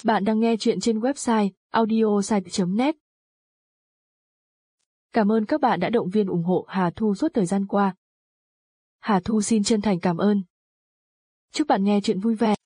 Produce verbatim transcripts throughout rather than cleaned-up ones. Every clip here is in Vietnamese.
Bạn đang nghe chuyện trên website audiosite chấm net. Cảm ơn các bạn đã động viên ủng hộ Hà Thu suốt thời gian qua. Hà Thu xin chân thành cảm ơn. Chúc bạn nghe chuyện vui vẻ.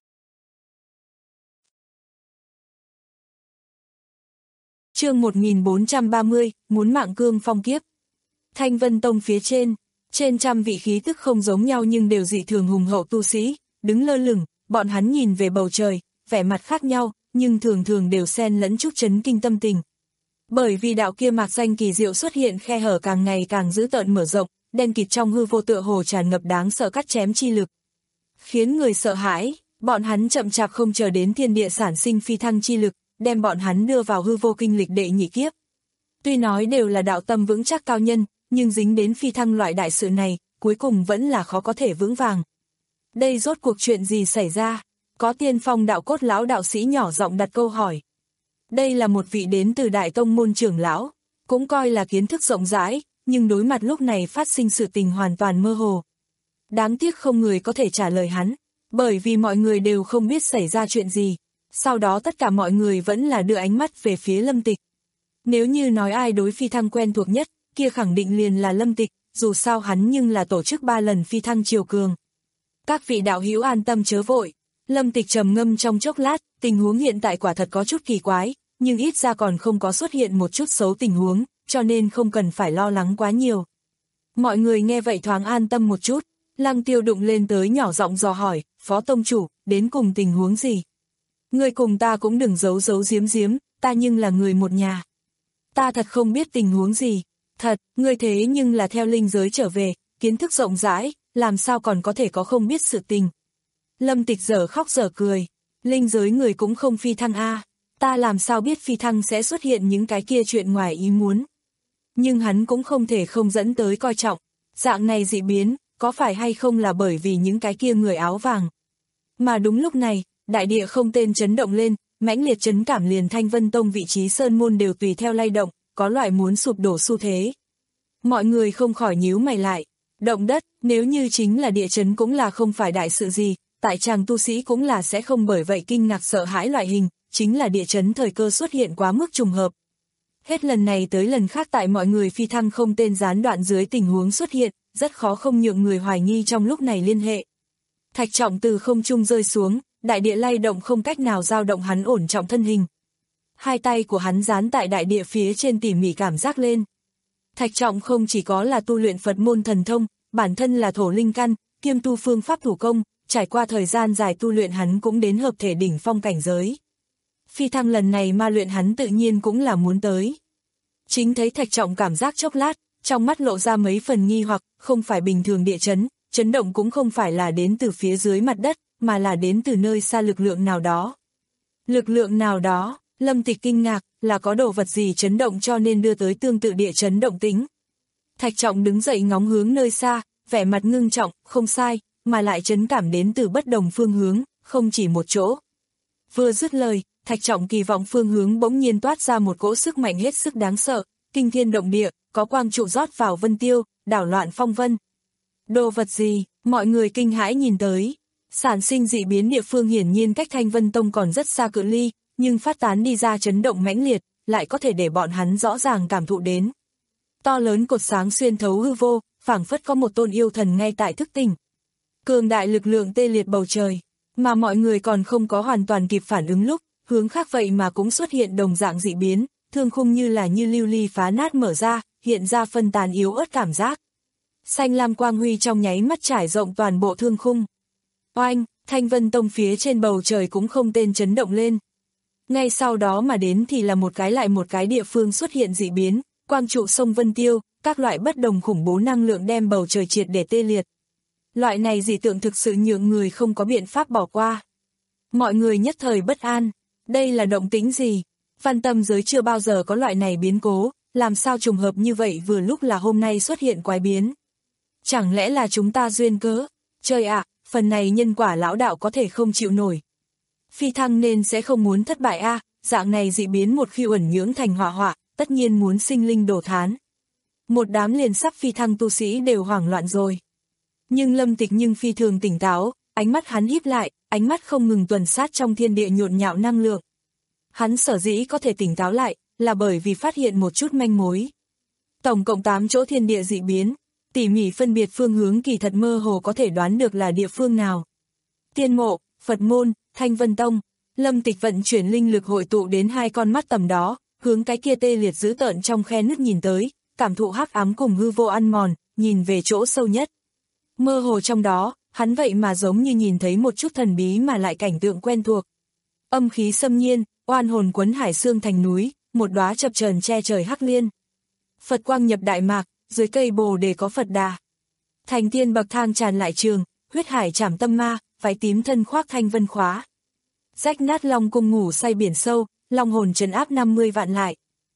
Chương một nghìn bốn trăm ba mươi, muốn mạng cương phong kiếp. Thanh Vân Tông phía trên, trên trăm vị khí tức không giống nhau nhưng đều dị thường hùng hậu tu sĩ, đứng lơ lửng, bọn hắn nhìn về bầu trời, vẻ mặt khác nhau, nhưng thường thường đều xen lẫn chút chấn kinh tâm tình. Bởi vì đạo kia mạc danh kỳ diệu xuất hiện khe hở càng ngày càng dữ tợn mở rộng, đen kịt trong hư vô tựa hồ tràn ngập đáng sợ cắt chém chi lực. Khiến người sợ hãi, bọn hắn chậm chạp không chờ đến thiên địa sản sinh phi thăng chi lực, đem bọn hắn đưa vào hư vô kinh lịch đệ nhị kiếp. Tuy nói đều là đạo tâm vững chắc cao nhân, nhưng dính đến phi thăng loại đại sự này, cuối cùng vẫn là khó có thể vững vàng. Đây rốt cuộc chuyện gì xảy ra? Có tiên phong đạo cốt lão đạo sĩ nhỏ giọng đặt câu hỏi. Đây là một vị đến từ đại tông môn trưởng lão, cũng coi là kiến thức rộng rãi, nhưng đối mặt lúc này phát sinh sự tình hoàn toàn mơ hồ. Đáng tiếc không người có thể trả lời hắn, bởi vì mọi người đều không biết xảy ra chuyện gì. Sau đó tất cả mọi người vẫn là đưa ánh mắt về phía Lâm Tịch. Nếu như nói ai đối phi thăng quen thuộc nhất, kia khẳng định liền là Lâm Tịch, dù sao hắn nhưng là tổ chức ba lần phi thăng triều cường. Các vị đạo hữu an tâm chớ vội. Lâm Tịch trầm ngâm trong chốc lát, tình huống hiện tại quả thật có chút kỳ quái, nhưng ít ra còn không có xuất hiện một chút xấu tình huống, cho nên không cần phải lo lắng quá nhiều. Mọi người nghe vậy thoáng an tâm một chút, Lăng Tiêu đụng lên tới nhỏ giọng dò hỏi, Phó Tông Chủ, đến cùng tình huống gì? Người cùng ta cũng đừng giấu giấu giếm giếm, ta nhưng là người một nhà. Ta thật không biết tình huống gì, thật, người thế nhưng là theo linh giới trở về, kiến thức rộng rãi, làm sao còn có thể có không biết sự tình. Lâm Tịch dở khóc dở cười, linh giới người cũng không phi thăng a, ta làm sao biết phi thăng sẽ xuất hiện những cái kia chuyện ngoài ý muốn. Nhưng hắn cũng không thể không dẫn tới coi trọng, dạng này dị biến, có phải hay không là bởi vì những cái kia người áo vàng. Mà đúng lúc này, đại địa không tên chấn động lên, mãnh liệt chấn cảm liền Thanh Vân Tông vị trí sơn môn đều tùy theo lay động, có loại muốn sụp đổ xu thế. Mọi người không khỏi nhíu mày lại, động đất, nếu như chính là địa chấn cũng là không phải đại sự gì, tại chàng tu sĩ cũng là sẽ không bởi vậy kinh ngạc sợ hãi loại hình, chính là địa chấn thời cơ xuất hiện quá mức trùng hợp. Hết lần này tới lần khác tại mọi người phi thăng không tên gián đoạn dưới tình huống xuất hiện, rất khó không nhượng người hoài nghi trong lúc này liên hệ. Thạch Trọng từ không trung rơi xuống, đại địa lay động không cách nào dao động hắn ổn trọng thân hình. Hai tay của hắn dán tại đại địa phía trên tỉ mỉ cảm giác lên. Thạch Trọng không chỉ có là tu luyện Phật môn thần thông, bản thân là thổ linh căn, kiêm tu phương pháp thủ công, trải qua thời gian dài tu luyện hắn cũng đến hợp thể đỉnh phong cảnh giới. Phi thăng lần này ma luyện hắn tự nhiên cũng là muốn tới. Chính thấy Thạch Trọng cảm giác chốc lát, trong mắt lộ ra mấy phần nghi hoặc, không phải bình thường địa chấn, chấn động cũng không phải là đến từ phía dưới mặt đất, mà là đến từ nơi xa lực lượng nào đó. Lực lượng nào đó, Lâm Tịch kinh ngạc, là có đồ vật gì chấn động cho nên đưa tới tương tự địa chấn động tính. Thạch Trọng đứng dậy ngóng hướng nơi xa, vẻ mặt ngưng trọng, không sai, mà lại chấn cảm đến từ bất đồng phương hướng, không chỉ một chỗ. Vừa dứt lời, Thạch Trọng kỳ vọng phương hướng bỗng nhiên toát ra một cỗ sức mạnh hết sức đáng sợ, kinh thiên động địa, có quang trụ rót vào vân tiêu, đảo loạn phong vân. Đồ vật gì? Mọi người kinh hãi nhìn tới. Sản sinh dị biến địa phương hiển nhiên cách Thanh Vân Tông còn rất xa cự ly, nhưng phát tán đi ra chấn động mãnh liệt, lại có thể để bọn hắn rõ ràng cảm thụ đến. To lớn cột sáng xuyên thấu hư vô, phảng phất có một tôn yêu thần ngay tại thức tỉnh. Cường đại lực lượng tê liệt bầu trời, mà mọi người còn không có hoàn toàn kịp phản ứng lúc, hướng khác vậy mà cũng xuất hiện đồng dạng dị biến, thương khung như là như lưu ly phá nát mở ra, hiện ra phân tàn yếu ớt cảm giác. Xanh lam quang huy trong nháy mắt trải rộng toàn bộ thương khung. Oanh, Thanh Vân Tông phía trên bầu trời cũng không tên chấn động lên. Ngay sau đó mà đến thì là một cái lại một cái địa phương xuất hiện dị biến, quang trụ sông Vân Tiêu, các loại bất đồng khủng bố năng lượng đem bầu trời triệt để tê liệt. Loại này dị tượng thực sự nhượng người không có biện pháp bỏ qua. Mọi người nhất thời bất an, đây là động tĩnh gì? Văn tâm giới chưa bao giờ có loại này biến cố, làm sao trùng hợp như vậy vừa lúc là hôm nay xuất hiện quái biến. Chẳng lẽ là chúng ta duyên cớ? Trời ạ, phần này nhân quả lão đạo có thể không chịu nổi. Phi thăng nên sẽ không muốn thất bại a, dạng này dị biến một khi uẩn nhưỡng thành hỏa họa, tất nhiên muốn sinh linh đổ thán. Một đám liền sắp phi thăng tu sĩ đều hoảng loạn rồi. Nhưng Lâm Tịch nhưng phi thường tỉnh táo, ánh mắt hắn híp lại, ánh mắt không ngừng tuần sát trong thiên địa nhộn nhạo năng lượng. Hắn sở dĩ có thể tỉnh táo lại, là bởi vì phát hiện một chút manh mối. Tổng cộng tám chỗ thiên địa dị biến, tỉ mỉ phân biệt phương hướng kỳ thật mơ hồ có thể đoán được là địa phương nào. Tiên mộ, Phật môn, Thanh Vân Tông, Lâm Tịch vận chuyển linh lực hội tụ đến hai con mắt tầm đó, hướng cái kia tê liệt dữ tợn trong khe nứt nhìn tới, cảm thụ hắc ám cùng hư vô ăn mòn, nhìn về chỗ sâu nhất. Mơ hồ trong đó, hắn vậy mà giống như nhìn thấy một chút thần bí mà lại cảnh tượng quen thuộc. Âm khí xâm nhiên, oan hồn quấn hải xương thành núi, một đóa chập chờn che trời hắc liên. Phật quang nhập đại mạc, dưới cây bồ đề có Phật đà. Thành tiên bậc thang tràn lại trường, huyết hải trảm tâm ma, váy tím thân khoác thanh vân khóa. Rách nát long cung ngủ say biển sâu, long hồn trấn áp năm mươi vạn lại.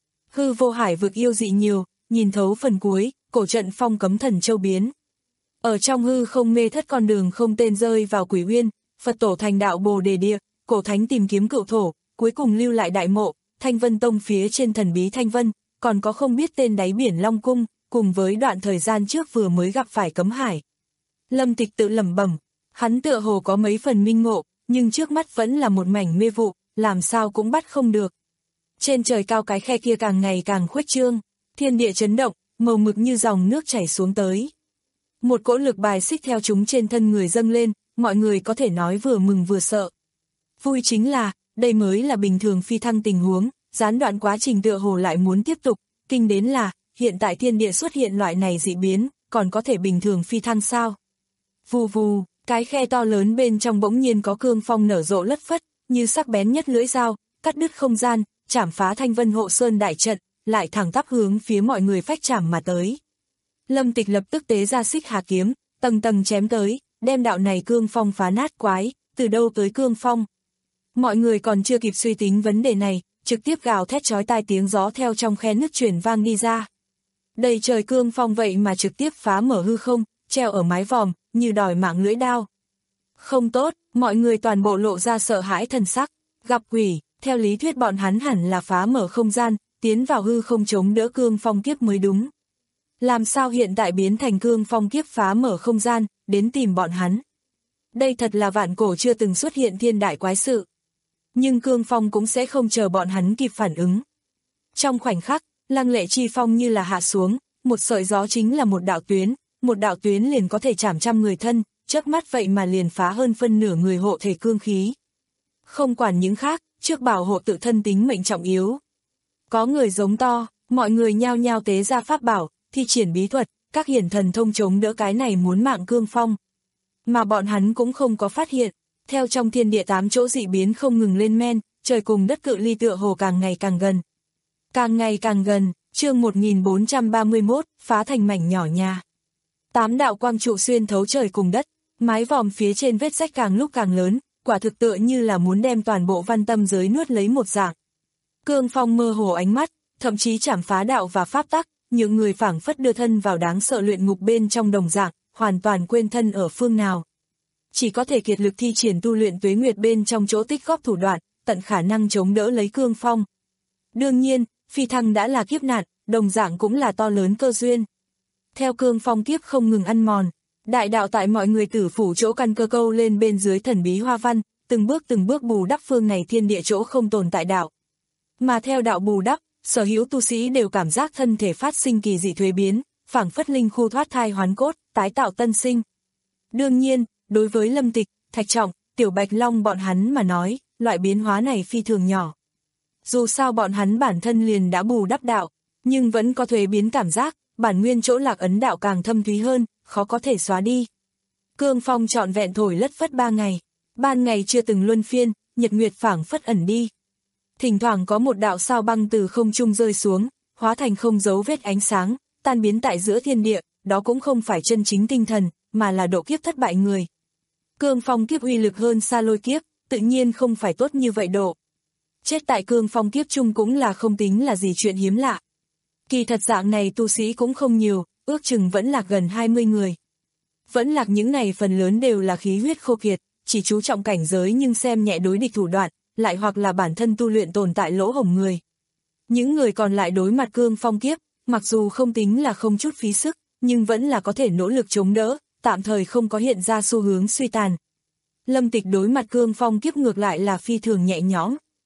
Hư vô hải vực yêu dị nhiều, nhìn thấu phần cuối, cổ trận phong cấm thần châu biến. Ở trong hư không mê thất con đường không tên rơi vào quỷ uyên, Phật tổ thành đạo bồ đề địa, cổ thánh tìm kiếm cựu thổ, cuối cùng lưu lại đại mộ, Thanh Vân Tông phía trên thần bí Thanh Vân, còn có không biết tên đáy biển Long Cung, cùng với đoạn thời gian trước vừa mới gặp phải cấm hải. Lâm Tịch tự lẩm bẩm, hắn tựa hồ có mấy phần minh ngộ, nhưng trước mắt vẫn là một mảnh mê vụ, làm sao cũng bắt không được. Trên trời cao cái khe kia càng ngày càng khuếch trương, thiên địa chấn động, màu mực như dòng nước chảy xuống tới. Một cỗ lực bài xích theo chúng trên thân người dâng lên, mọi người có thể nói vừa mừng vừa sợ. Vui chính là, đây mới là bình thường phi thăng tình huống, gián đoạn quá trình tựa hồ lại muốn tiếp tục, kinh đến là, hiện tại thiên địa xuất hiện loại này dị biến, còn có thể bình thường phi thăng sao? Vù vù, cái khe to lớn bên trong bỗng nhiên có cương phong nở rộ lất phất, như sắc bén nhất lưỡi dao, cắt đứt không gian, chảm phá Thanh Vân Hộ Sơn đại trận, lại thẳng tắp hướng phía mọi người phách chảm mà tới. Lâm Tịch lập tức tế ra xích hà kiếm, tầng tầng chém tới, đem đạo này cương phong phá nát quái, từ đâu tới cương phong. Mọi người còn chưa kịp suy tính vấn đề này, trực tiếp gào thét chói tai tiếng gió theo trong khe nứt truyền vang đi ra. Đầy trời cương phong vậy mà trực tiếp phá mở hư không, treo ở mái vòm, như đòi mạng lưỡi đao. Không tốt, mọi người toàn bộ lộ ra sợ hãi thần sắc, gặp quỷ, theo lý thuyết bọn hắn hẳn là phá mở không gian, tiến vào hư không chống đỡ cương phong kiếp mới đúng. Làm sao hiện tại biến thành cương phong kiếp phá mở không gian, đến tìm bọn hắn. Đây thật là vạn cổ chưa từng xuất hiện thiên đại quái sự. Nhưng cương phong cũng sẽ không chờ bọn hắn kịp phản ứng. Trong khoảnh khắc, lăng lệ chi phong như là hạ xuống, một sợi gió chính là một đạo tuyến, một đạo tuyến liền có thể chảm trăm người thân, chớp mắt vậy mà liền phá hơn phân nửa người hộ thể cương khí. Không quản những khác, trước bảo hộ tự thân tính mệnh trọng yếu. Có người giống to, mọi người nhao nhao tế ra pháp bảo, thi triển bí thuật, các hiển thần thông chống đỡ cái này muốn mạng cương phong. Mà bọn hắn cũng không có phát hiện, theo trong thiên địa tám chỗ dị biến không ngừng lên men, trời cùng đất cự ly tựa hồ càng ngày càng gần. Càng ngày càng gần, chương một nghìn bốn trăm ba mươi mốt, phá thành mảnh nhỏ nhà. Tám đạo quang trụ xuyên thấu trời cùng đất, mái vòm phía trên vết rách càng lúc càng lớn, quả thực tựa như là muốn đem toàn bộ văn tâm giới nuốt lấy một dạng. Cương phong mơ hồ ánh mắt, thậm chí chảm phá đạo và pháp tắc, những người phảng phất đưa thân vào đáng sợ luyện ngục bên trong đồng dạng, hoàn toàn quên thân ở phương nào. Chỉ có thể kiệt lực thi triển tu luyện tuế nguyệt bên trong chỗ tích góp thủ đoạn, tận khả năng chống đỡ lấy cương phong. Đương nhiên, phi thăng đã là kiếp nạn, đồng dạng cũng là to lớn cơ duyên. Theo cương phong kiếp không ngừng ăn mòn, đại đạo tại mọi người tử phủ chỗ căn cơ câu lên bên dưới thần bí hoa văn, từng bước từng bước bù đắp phương này thiên địa chỗ không tồn tại đạo. Mà theo đạo bù đắp, sở hữu tu sĩ đều cảm giác thân thể phát sinh kỳ dị thuế biến, phảng phất linh khu thoát thai hoán cốt, tái tạo tân sinh. Đương nhiên, đối với Lâm Tịch, Thạch Trọng, Tiểu Bạch Long bọn hắn mà nói, loại biến hóa này phi thường nhỏ. Dù sao bọn hắn bản thân liền đã bù đắp đạo, nhưng vẫn có thuế biến cảm giác, bản nguyên chỗ lạc ấn đạo càng thâm thúy hơn, khó có thể xóa đi. Cương phong trọn vẹn thổi lất phất ba ngày, ban ngày chưa từng luân phiên, nhật nguyệt phảng phất ẩn đi. Thỉnh thoảng có một đạo sao băng từ không trung rơi xuống, hóa thành không dấu vết ánh sáng, tan biến tại giữa thiên địa, đó cũng không phải chân chính tinh thần, mà là độ kiếp thất bại người. Cương phong kiếp uy lực hơn xa lôi kiếp, tự nhiên không phải tốt như vậy độ. Chết tại cương phong kiếp chung cũng là không tính là gì chuyện hiếm lạ. Kỳ thật dạng này tu sĩ cũng không nhiều, ước chừng vẫn lạc gần hai mươi người. Vẫn lạc những này phần lớn đều là khí huyết khô kiệt, chỉ chú trọng cảnh giới nhưng xem nhẹ đối địch thủ đoạn, lại hoặc là bản thân tu luyện tồn tại lỗ hổng người. Những người còn lại đối mặt cương phong kiếp, mặc dù không tính là không chút phí sức, nhưng vẫn là có thể nỗ lực chống đỡ, tạm thời không có hiện ra xu hướng suy tàn. Lâm Tịch đối mặt cương phong kiếp ngược lại là phi thường nhẹ nhõm.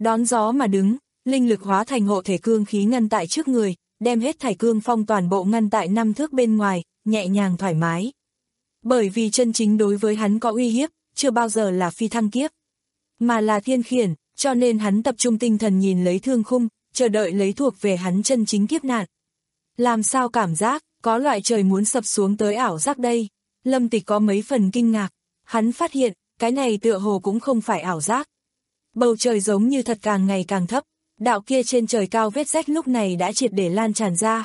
đón gió mà đứng, linh lực hóa thành hộ thể cương khí ngăn tại trước người, đem hết thảy cương phong toàn bộ ngăn tại năm thước bên ngoài, nhẹ nhàng thoải mái. Bởi vì chân chính đối với hắn có uy hiếp, chưa bao giờ là phi thăng kiếp, mà là thiên khiển, cho nên hắn tập trung tinh thần nhìn lấy thương khung, chờ đợi lấy thuộc về hắn chân chính kiếp nạn. Làm sao cảm giác, có loại trời muốn sập xuống tới ảo giác đây? Lâm Tịch có mấy phần kinh ngạc, hắn phát hiện, cái này tựa hồ cũng không phải ảo giác. Bầu trời giống như thật càng ngày càng thấp, đạo kia trên trời cao vết rách lúc này đã triệt để lan tràn ra.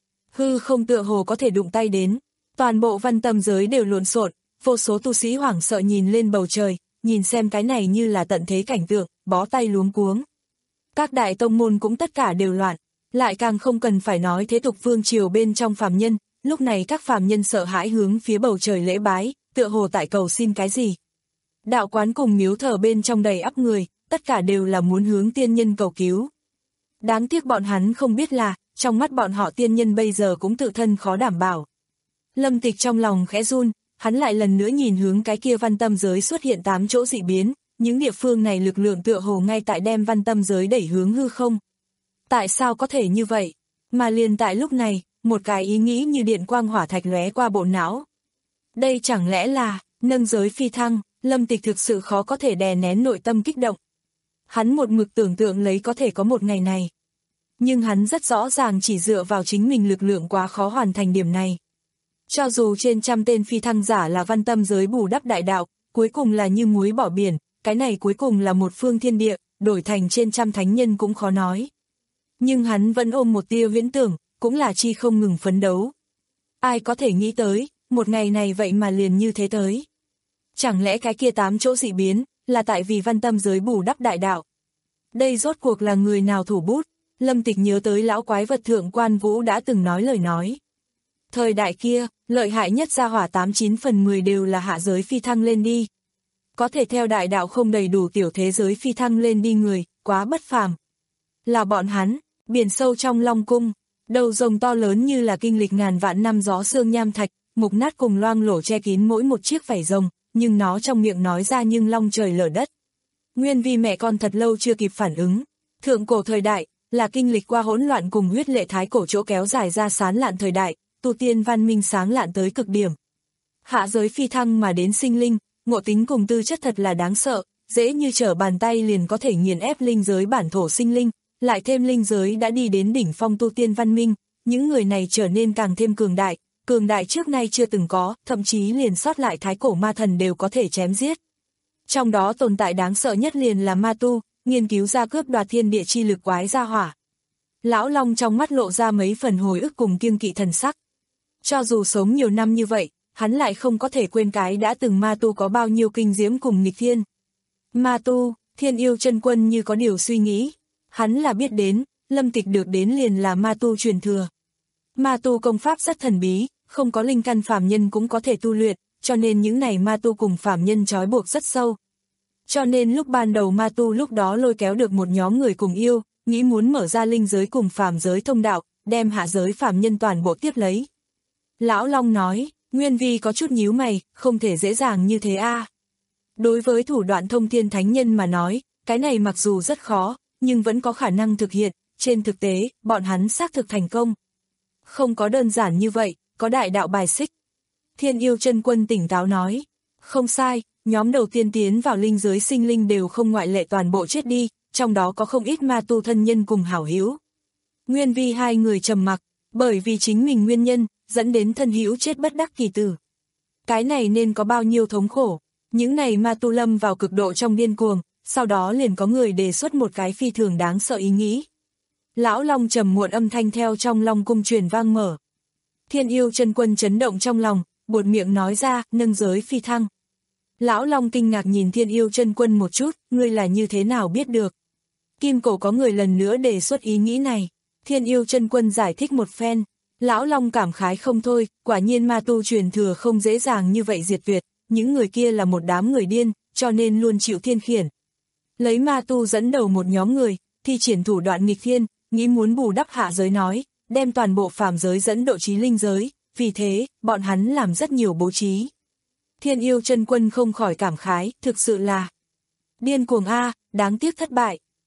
Hư không tựa hồ có thể đụng tay đến, toàn bộ văn tâm giới đều lộn xộn, vô số tu sĩ hoảng sợ nhìn lên bầu trời, nhìn xem cái này như là tận thế cảnh tượng, bó tay luống cuống. Các đại tông môn cũng tất cả đều loạn, lại càng không cần phải nói thế tục vương triều bên trong phàm nhân, lúc này các phàm nhân sợ hãi hướng phía bầu trời lễ bái, tựa hồ tại cầu xin cái gì. Đạo quán cùng miếu thờ bên trong đầy ắp người, tất cả đều là muốn hướng tiên nhân cầu cứu. Đáng tiếc bọn hắn không biết là, trong mắt bọn họ tiên nhân bây giờ cũng tự thân khó đảm bảo. Lâm Tịch trong lòng khẽ run, hắn lại lần nữa nhìn hướng cái kia văn tâm giới xuất hiện tám chỗ dị biến, những địa phương này lực lượng tựa hồ ngay tại đem văn tâm giới đẩy hướng hư không. Tại sao có thể như vậy? Mà liền tại lúc này, một cái ý nghĩ như điện quang hỏa thạch lóe qua bộ não. Đây chẳng lẽ là, nâng giới phi thăng? Lâm Tịch thực sự khó có thể đè nén nội tâm kích động. Hắn một mực tưởng tượng lấy có thể có một ngày này. Nhưng hắn rất rõ ràng chỉ dựa vào chính mình lực lượng quá khó hoàn thành điểm này. Cho dù trên trăm tên phi thăng giả là văn tâm giới bù đắp đại đạo, cuối cùng là như muối bỏ biển, cái này cuối cùng là một phương thiên địa, đổi thành trên trăm thánh nhân cũng khó nói. Nhưng hắn vẫn ôm một tia viễn tưởng, cũng là chi không ngừng phấn đấu. Ai có thể nghĩ tới, một ngày này vậy mà liền như thế tới. Chẳng lẽ cái kia tám chỗ dị biến, là tại vì văn tâm giới bù đắp đại đạo? Đây rốt cuộc là người nào thủ bút? Lâm Tịch nhớ tới lão quái vật thượng quan Vũ đã từng nói lời nói. Thời đại kia, lợi hại nhất gia hỏa tám chín phần mười đều là hạ giới phi thăng lên đi. Có thể theo đại đạo không đầy đủ tiểu thế giới phi thăng lên đi người, quá bất phàm. Là bọn hắn, biển sâu trong Long Cung, đầu rồng to lớn như là kinh lịch ngàn vạn năm gió xương nham thạch, mục nát cùng loang lổ che kín mỗi một chiếc vảy rồng, nhưng nó trong miệng nói ra nhưng long trời lở đất. Nguyên vì mẹ con thật lâu chưa kịp phản ứng. Thượng cổ thời đại, là kinh lịch qua hỗn loạn cùng huyết lệ thái cổ chỗ kéo dài ra sán lạn thời đại, tu tiên văn minh sáng lạn tới cực điểm. Hạ giới phi thăng mà đến sinh linh, ngộ tính cùng tư chất thật là đáng sợ, dễ như trở bàn tay liền có thể nghiền ép linh giới bản thổ sinh linh, lại thêm linh giới đã đi đến đỉnh phong tu tiên văn minh, những người này trở nên càng thêm cường đại, cường đại trước nay chưa từng có, thậm chí liền sót lại thái cổ ma thần đều có thể chém giết. Trong đó tồn tại đáng sợ nhất liền là ma tu, nghiên cứu ra cướp đoạt thiên địa chi lực quái gia hỏa. Lão Long trong mắt lộ ra mấy phần hồi ức cùng kiêng kỵ thần sắc. Cho dù sống nhiều năm như vậy, hắn lại không có thể quên cái đã từng ma tu có bao nhiêu kinh diễm cùng nghịch thiên. Ma tu, Thiên Yêu Chân Quân như có điều suy nghĩ. Hắn là biết đến, Lâm Tịch được đến liền là ma tu truyền thừa. Ma tu công pháp rất thần bí, không có linh căn phàm nhân cũng có thể tu luyện, cho nên những này ma tu cùng phàm nhân trói buộc rất sâu. Cho nên lúc ban đầu ma tu lúc đó lôi kéo được một nhóm người cùng yêu, nghĩ muốn mở ra linh giới cùng phàm giới thông đạo, đem hạ giới phàm nhân toàn bộ tiếp lấy. Lão Long nói, Nguyên Vi có chút nhíu mày, không thể dễ dàng như thế a. Đối với thủ đoạn thông thiên thánh nhân mà nói, cái này mặc dù rất khó, nhưng vẫn có khả năng thực hiện, trên thực tế, bọn hắn xác thực thành công. Không có đơn giản như vậy, có đại đạo bài xích. Thiên Yêu Chân Quân tỉnh táo nói, không sai, nhóm đầu tiên tiến vào linh giới sinh linh đều không ngoại lệ toàn bộ chết đi, trong đó có không ít ma tu thân nhân cùng hảo hữu. Nguyên Vi hai người trầm mặc, bởi vì chính mình nguyên nhân, dẫn đến thân hữu chết bất đắc kỳ tử. Cái này nên có bao nhiêu thống khổ, những này ma tu lâm vào cực độ trong điên cuồng, sau đó liền có người đề xuất một cái phi thường đáng sợ ý nghĩ. Lão Long trầm muộn âm thanh theo trong Long Cung truyền vang mở. Thiên Yêu Chân Quân chấn động trong lòng, buột miệng nói ra, nâng giới phi thăng. Lão Long kinh ngạc nhìn Thiên Yêu Chân Quân một chút, ngươi là như thế nào biết được? Kim Cổ có người lần nữa đề xuất ý nghĩ này. Thiên Yêu Chân Quân giải thích một phen. Lão Long cảm khái không thôi, quả nhiên ma tu truyền thừa không dễ dàng như vậy diệt tuyệt, những người kia là một đám người điên, cho nên luôn chịu thiên khiển. Lấy ma tu dẫn đầu một nhóm người, thi triển thủ đoạn nghịch thiên, nghĩ muốn bù đắp hạ giới nói, đem toàn bộ phàm giới dẫn độ trí linh giới, vì thế, bọn hắn làm rất nhiều bố trí. Thiên Yêu Chân Quân không khỏi cảm khái, thực sự là điên cuồng a, đáng tiếc thất bại.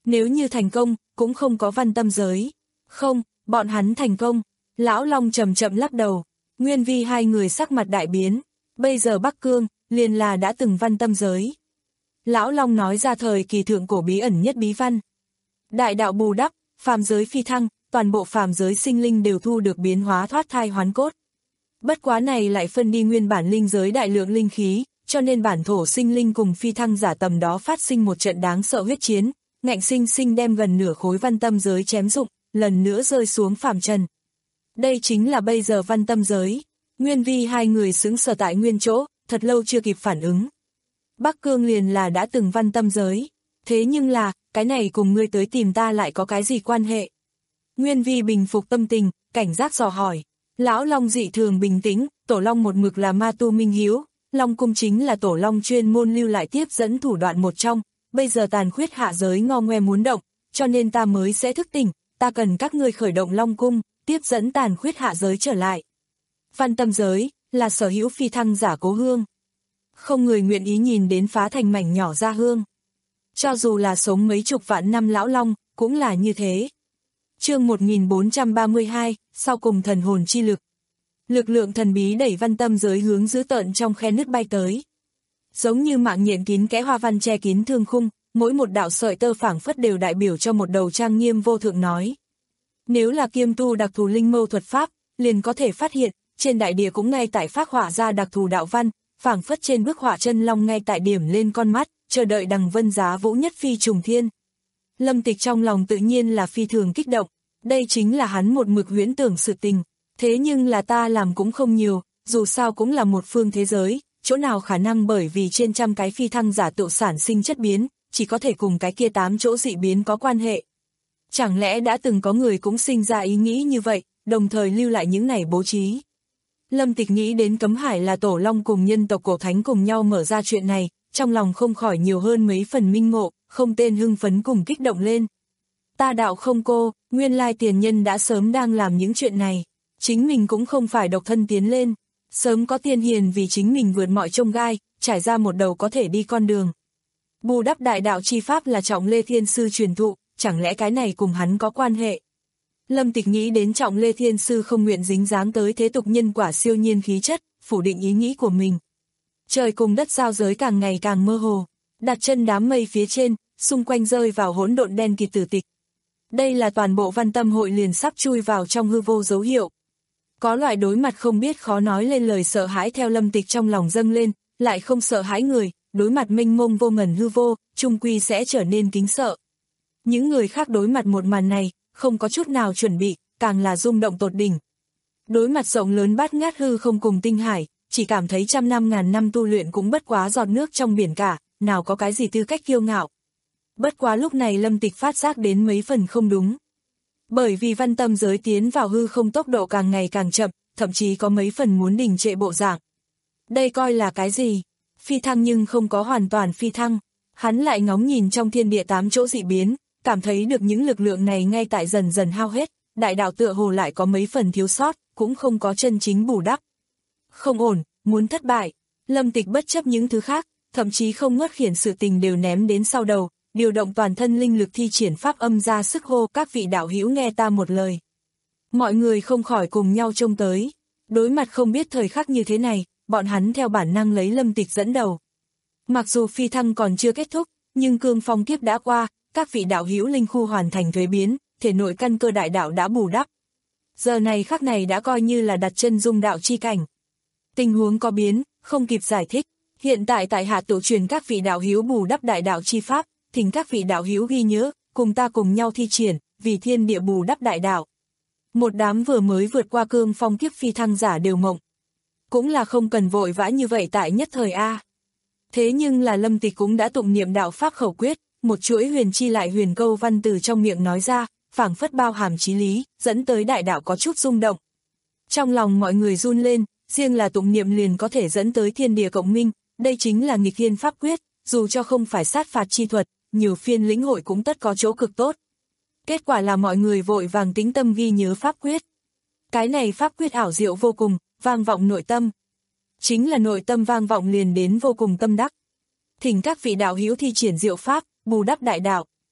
Nếu như thành công, cũng không có văn tâm giới. Không, bọn hắn thành công. Lão Long chậm chậm lắc đầu. Nguyên Vi hai người sắc mặt đại biến. Bây giờ Bắc Cương, liền là đã từng văn tâm giới. Lão Long nói ra thời kỳ thượng cổ bí ẩn nhất bí văn. Đại đạo bù đắp, phàm giới phi thăng, toàn bộ phàm giới sinh linh đều thu được biến hóa thoát thai hoán cốt. Bất quá này lại phân đi nguyên bản linh giới đại lượng linh khí, cho nên bản thổ sinh linh cùng phi thăng giả tầm đó phát sinh một trận đáng sợ huyết chiến, ngạnh sinh sinh đem gần nửa khối văn tâm giới chém dụng, lần nữa rơi xuống phàm trần. Đây chính là bây giờ văn tâm giới. Nguyên Vi hai người sững sờ tại nguyên chỗ, thật lâu chưa kịp phản ứng. Bắc Cương liền là đã từng văn tâm giới. Thế nhưng là, cái này cùng ngươi tới tìm ta lại có cái gì quan hệ? Nguyên Vi bình phục tâm tình, cảnh giác dò hỏi. Lão Long dị thường bình tĩnh, Tổ Long một mực là ma tu minh hiếu, Long cung chính là Tổ Long chuyên môn lưu lại tiếp dẫn thủ đoạn một trong, bây giờ tàn khuyết hạ giới ngo ngoe muốn động, cho nên ta mới sẽ thức tỉnh, ta cần các ngươi khởi động Long cung, tiếp dẫn tàn khuyết hạ giới trở lại. Văn tâm giới, là sở hữu phi thăng giả cố hương. Không người nguyện ý nhìn đến phá thành mảnh nhỏ ra hương. Cho dù là sống mấy chục vạn năm Lão Long, cũng là như thế. Chương một nghìn bốn trăm ba mươi hai, sau cùng thần hồn chi lực. Lực lượng thần bí đẩy văn tâm giới hướng dữ tợn trong khe nứt bay tới. Giống như mạng nhện kín kẽ hoa văn che kín thương khung, mỗi một đạo sợi tơ phảng phất đều đại biểu cho một đầu trang nghiêm vô thượng nói. Nếu là kiêm tu đặc thù linh mâu thuật pháp, liền có thể phát hiện, trên đại địa cũng ngay tại phác họa ra đặc thù đạo văn, phảng phất trên bức họa chân long ngay tại điểm lên con mắt, chờ đợi đằng vân giá vũ nhất phi trùng thiên. Lâm Tịch trong lòng tự nhiên là phi thường kích động, đây chính là hắn một mực huyễn tưởng sự tình, thế nhưng là ta làm cũng không nhiều, dù sao cũng là một phương thế giới, chỗ nào khả năng bởi vì trên trăm cái phi thăng giả tự sản sinh chất biến, chỉ có thể cùng cái kia tám chỗ dị biến có quan hệ. Chẳng lẽ đã từng có người cũng sinh ra ý nghĩ như vậy, đồng thời lưu lại những này bố trí. Lâm Tịch nghĩ đến Cấm Hải là Tổ Long cùng nhân tộc cổ thánh cùng nhau mở ra chuyện này, trong lòng không khỏi nhiều hơn mấy phần minh ngộ, không tên hưng phấn cùng kích động lên. Ta đạo không cô, nguyên lai tiền nhân đã sớm đang làm những chuyện này, chính mình cũng không phải độc thân tiến lên, sớm có tiên hiền vì chính mình vượt mọi chông gai, trải ra một đầu có thể đi con đường. Bù đắp đại đạo chi pháp là Trọng Lê Thiên Sư truyền thụ, chẳng lẽ cái này cùng hắn có quan hệ? Lâm Tịch nghĩ đến Trọng Lê Thiên Sư không nguyện dính dáng tới thế tục nhân quả siêu nhiên khí chất, phủ định ý nghĩ của mình. Trời cùng đất giao giới càng ngày càng mơ hồ, đặt chân đám mây phía trên, xung quanh rơi vào hỗn độn đen kịt tử tịch. Đây là toàn bộ văn tâm hội liền sắp chui vào trong hư vô dấu hiệu. Có loại đối mặt không biết khó nói lên lời sợ hãi theo Lâm Tịch trong lòng dâng lên, lại không sợ hãi người, đối mặt mênh mông vô ngần hư vô, chung quy sẽ trở nên kính sợ. Những người khác đối mặt một màn này, không có chút nào chuẩn bị, càng là rung động tột đỉnh. Đối mặt rộng lớn bát ngát hư không cùng tinh hải, chỉ cảm thấy trăm năm ngàn năm tu luyện cũng bất quá giọt nước trong biển cả, nào có cái gì tư cách kiêu ngạo. Bất quá lúc này Lâm Tịch phát giác đến mấy phần không đúng. Bởi vì văn tâm giới tiến vào hư không tốc độ càng ngày càng chậm, thậm chí có mấy phần muốn đình trệ bộ dạng. Đây coi là cái gì? Phi thăng nhưng không có hoàn toàn phi thăng. Hắn lại ngóng nhìn trong thiên địa tám chỗ dị biến, cảm thấy được những lực lượng này ngay tại dần dần hao hết, đại đạo tựa hồ lại có mấy phần thiếu sót, cũng không có chân chính bù đắp. Không ổn, muốn thất bại. Lâm Tịch bất chấp những thứ khác, thậm chí không ngớt khiển sự tình đều ném đến sau đầu, điều động toàn thân linh lực thi triển pháp âm ra sức hô các vị đạo hữu nghe ta một lời. Mọi người không khỏi cùng nhau trông tới. Đối mặt không biết thời khắc như thế này, bọn hắn theo bản năng lấy Lâm Tịch dẫn đầu. Mặc dù phi thăng còn chưa kết thúc, nhưng cương phong kiếp đã qua, các vị đạo hữu linh khu hoàn thành thuế biến, thể nội căn cơ đại đạo đã bù đắp. Giờ này khắc này đã coi như là đặt chân dung đạo chi cảnh. Tình huống có biến, không kịp giải thích. Hiện tại tại hạ tự truyền các vị đạo hữu bù đắp đại đạo chi pháp, thỉnh các vị đạo hữu ghi nhớ, cùng ta cùng nhau thi triển, vì thiên địa bù đắp đại đạo. Một đám vừa mới vượt qua cương phong kiếp phi thăng giả đều mộng. Cũng là không cần vội vã như vậy tại nhất thời A. Thế nhưng là Lâm Tịch cũng đã tụng niệm đạo pháp khẩu quyết, một chuỗi huyền chi lại huyền câu văn từ trong miệng nói ra, phảng phất bao hàm chí lý, dẫn tới đại đạo có chút rung động. Trong lòng mọi người run lên, riêng là tụng niệm liền có thể dẫn tới thiên địa cộng minh, đây chính là nghịch thiên pháp quyết, dù cho không phải sát phạt chi thuật, nhiều phiên lĩnh hội cũng tất có chỗ cực tốt. Kết quả là mọi người vội vàng tĩnh tâm ghi nhớ pháp quyết. Cái này pháp quyết ảo diệu vô cùng, vang vọng nội tâm. Chính là nội tâm vang vọng liền đến vô cùng tâm đắc. Thỉnh các vị đạo hữu thi triển diệu pháp, bù đắp đại đạo.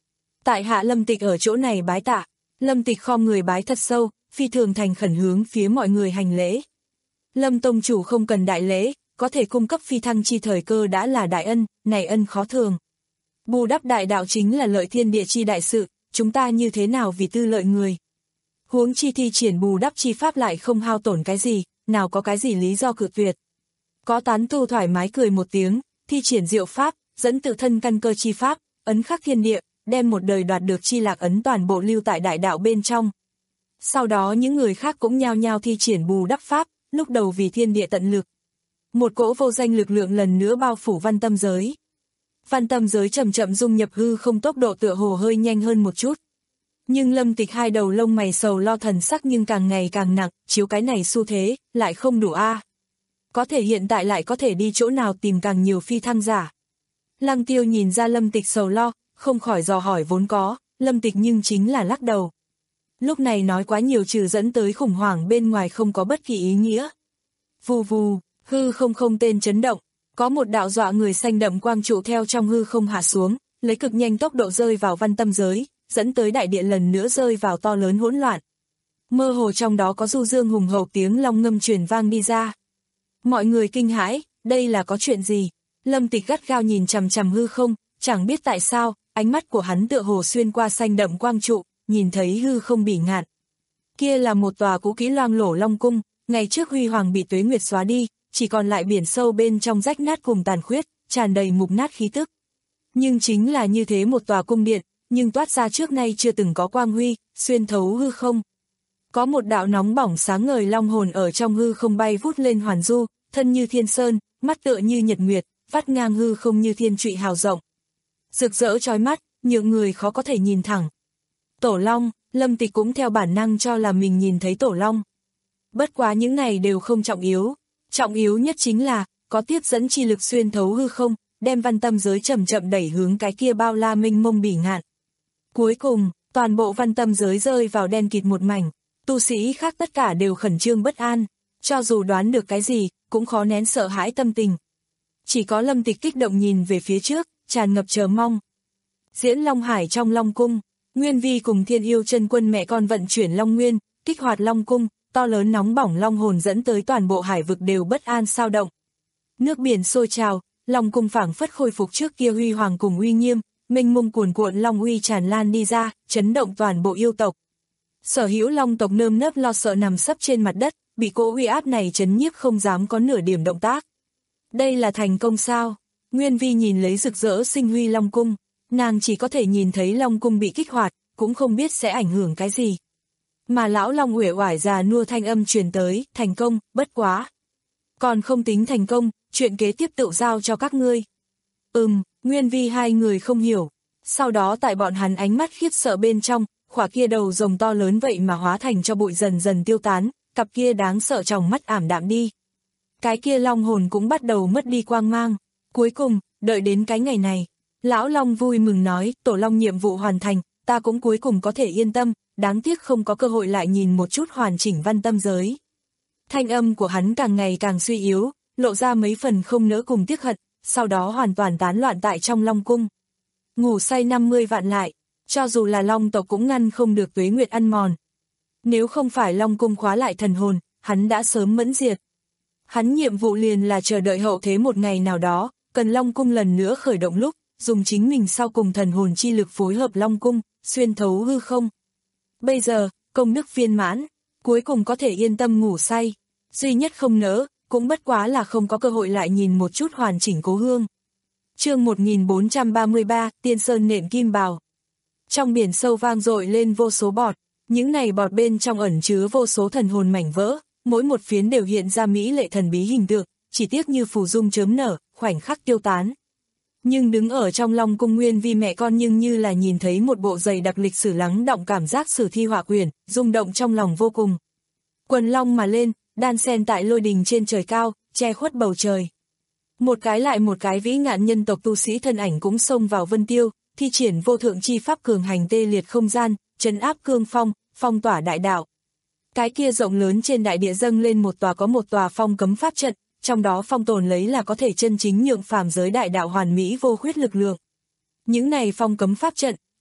Tại hạ Lâm Tịch ở chỗ này bái tạ. Lâm Tịch khom người bái thật sâu, phi thường thành khẩn hướng phía mọi người hành lễ. Lâm tông chủ không cần đại lễ, có thể cung cấp phi thăng chi thời cơ đã là đại ân, này ân khó thường. Bù đắp đại đạo chính là lợi thiên địa chi đại sự, chúng ta như thế nào vì tư lợi người. Huống chi thi triển bù đắp chi pháp lại không hao tổn cái gì, nào có cái gì lý do cự tuyệt. Có tán tu thoải mái cười một tiếng, thi triển diệu pháp, dẫn tự thân căn cơ chi pháp, ấn khắc thiên địa, đem một đời đoạt được chi lạc ấn toàn bộ lưu tại đại đạo bên trong. Sau đó những người khác cũng nhao nhao thi triển bù đắp pháp, lúc đầu vì thiên địa tận lực. Một cỗ vô danh lực lượng lần nữa bao phủ văn tâm giới. Văn tâm giới chậm chậm dung nhập hư không, tốc độ tựa hồ hơi nhanh hơn một chút. Nhưng Lâm Tịch hai đầu lông mày sầu lo thần sắc nhưng càng ngày càng nặng, chiếu cái này xu thế, lại không đủ a. À. Có thể hiện tại lại có thể đi chỗ nào tìm càng nhiều phi thăng giả. Lăng Tiêu nhìn ra Lâm Tịch sầu lo, không khỏi dò hỏi vốn có, Lâm Tịch nhưng chính là lắc đầu. Lúc này nói quá nhiều trừ dẫn tới khủng hoảng bên ngoài không có bất kỳ ý nghĩa. Vù vù, hư không không tên chấn động, có một đạo dọa người xanh đậm quang trụ theo trong hư không hạ xuống, lấy cực nhanh tốc độ rơi vào văn tâm giới, dẫn tới đại địa lần nữa rơi vào to lớn hỗn loạn. Mơ hồ trong đó có du dương hùng hậu tiếng long ngâm truyền vang đi ra. Mọi người kinh hãi, đây là có chuyện gì? Lâm Tịch gắt gao nhìn chằm chằm hư không, chẳng biết tại sao, ánh mắt của hắn tựa hồ xuyên qua xanh đậm quang trụ, nhìn thấy hư không bỉ ngạn. Kia là một tòa cũ kỹ loang lổ long cung, ngày trước huy hoàng bị tuế nguyệt xóa đi, chỉ còn lại biển sâu bên trong rách nát cùng tàn khuyết, tràn đầy mục nát khí tức. Nhưng chính là như thế một tòa cung điện, nhưng toát ra trước nay chưa từng có quang huy, xuyên thấu hư không. Có một đạo nóng bỏng sáng ngời long hồn ở trong hư không bay vút lên hoàn du, thân như thiên sơn, mắt tựa như nhật nguyệt, vắt ngang hư không như thiên trụy hào rộng. Rực rỡ chói mắt, nhiều người khó có thể nhìn thẳng. Tổ long, Lâm Tịch cũng theo bản năng cho là mình nhìn thấy tổ long. Bất quá những này đều không trọng yếu, trọng yếu nhất chính là, có tiếp dẫn chi lực xuyên thấu hư không, đem văn tâm giới chậm chậm đẩy hướng cái kia bao la mênh mông bỉ ngạn. Cuối cùng, toàn bộ văn tâm giới rơi vào đen kịt một mảnh, tu sĩ khác tất cả đều khẩn trương bất an, cho dù đoán được cái gì, cũng khó nén sợ hãi tâm tình. Chỉ có Lâm Tịch kích động nhìn về phía trước, tràn ngập chờ mong. Diễn Long Hải trong Long Cung, Nguyên Vi cùng Thiên Yêu Chân Quân mẹ con vận chuyển Long Nguyên, kích hoạt Long Cung, to lớn nóng bỏng long hồn dẫn tới toàn bộ hải vực đều bất an sao động. Nước biển sôi trào, Long Cung phảng phất khôi phục trước kia huy hoàng cùng uy nghiêm, mênh mông cuồn cuộn long uy tràn lan đi ra, chấn động toàn bộ yêu tộc. Sở hữu long tộc nơm nớp lo sợ nằm sấp trên mặt đất, bị cỗ uy áp này chấn nhiếp không dám có nửa điểm động tác. Đây là thành công sao? Nguyên Vi nhìn lấy rực rỡ sinh huy Long Cung, nàng chỉ có thể nhìn thấy Long Cung bị kích hoạt, cũng không biết sẽ ảnh hưởng cái gì. Mà lão Long uể oải già nua thanh âm truyền tới, thành công, bất quá. Còn không tính thành công, chuyện kế tiếp tự giao cho các ngươi. Ừm, Nguyên Vi hai người không hiểu. Sau đó tại bọn hắn ánh mắt khiếp sợ bên trong, khỏa kia đầu rồng to lớn vậy mà hóa thành cho bụi dần dần tiêu tán, cặp kia đáng sợ trong mắt ảm đạm đi. Cái kia long hồn cũng bắt đầu mất đi quang mang. Cuối cùng, đợi đến cái ngày này, lão Long vui mừng nói, tổ long nhiệm vụ hoàn thành, ta cũng cuối cùng có thể yên tâm, đáng tiếc không có cơ hội lại nhìn một chút hoàn chỉnh văn tâm giới. Thanh âm của hắn càng ngày càng suy yếu, lộ ra mấy phần không nỡ cùng tiếc hận, sau đó hoàn toàn tán loạn tại trong Long Cung. Ngủ say năm mươi vạn lại, cho dù là Long tộc cũng ngăn không được tuế nguyệt ăn mòn. Nếu không phải Long Cung khóa lại thần hồn, hắn đã sớm mẫn diệt. Hắn nhiệm vụ liền là chờ đợi hậu thế một ngày nào đó, cần Long Cung lần nữa khởi động lúc, dùng chính mình sau cùng thần hồn chi lực phối hợp Long Cung, xuyên thấu hư không. Bây giờ, công đức viên mãn, cuối cùng có thể yên tâm ngủ say, duy nhất không nỡ, cũng bất quá là không có cơ hội lại nhìn một chút hoàn chỉnh cố hương. Chương một nghìn bốn trăm ba mươi ba, Tiên Sơn nện kim bào. Trong biển sâu vang dội lên vô số bọt, những này bọt bên trong ẩn chứa vô số thần hồn mảnh vỡ, mỗi một phiến đều hiện ra mỹ lệ thần bí hình tượng, chỉ tiếc như phù dung chớm nở, khoảnh khắc tiêu tán. Nhưng đứng ở trong Long Cung Nguyên Vi mẹ con nhưng như là nhìn thấy một bộ dày đặc lịch sử lắng động cảm giác sử thi hỏa quyển, rung động trong lòng vô cùng. Quần long mà lên, đan xen tại lôi đình trên trời cao, che khuất bầu trời. Một cái lại một cái vĩ ngạn nhân tộc tu sĩ thân ảnh cũng xông vào vân tiêu, thi triển vô thượng chi pháp cường hành tê liệt không gian, trấn áp cương phong, phong tỏa đại đạo. Cái kia rộng lớn trên đại địa dâng lên một tòa có một tòa phong cấm pháp trận, trong đó phong tồn lấy là có thể chân chính nhượng phàm giới đại đạo hoàn mỹ vô khuyết lực lượng. Những này phong cấm pháp trận,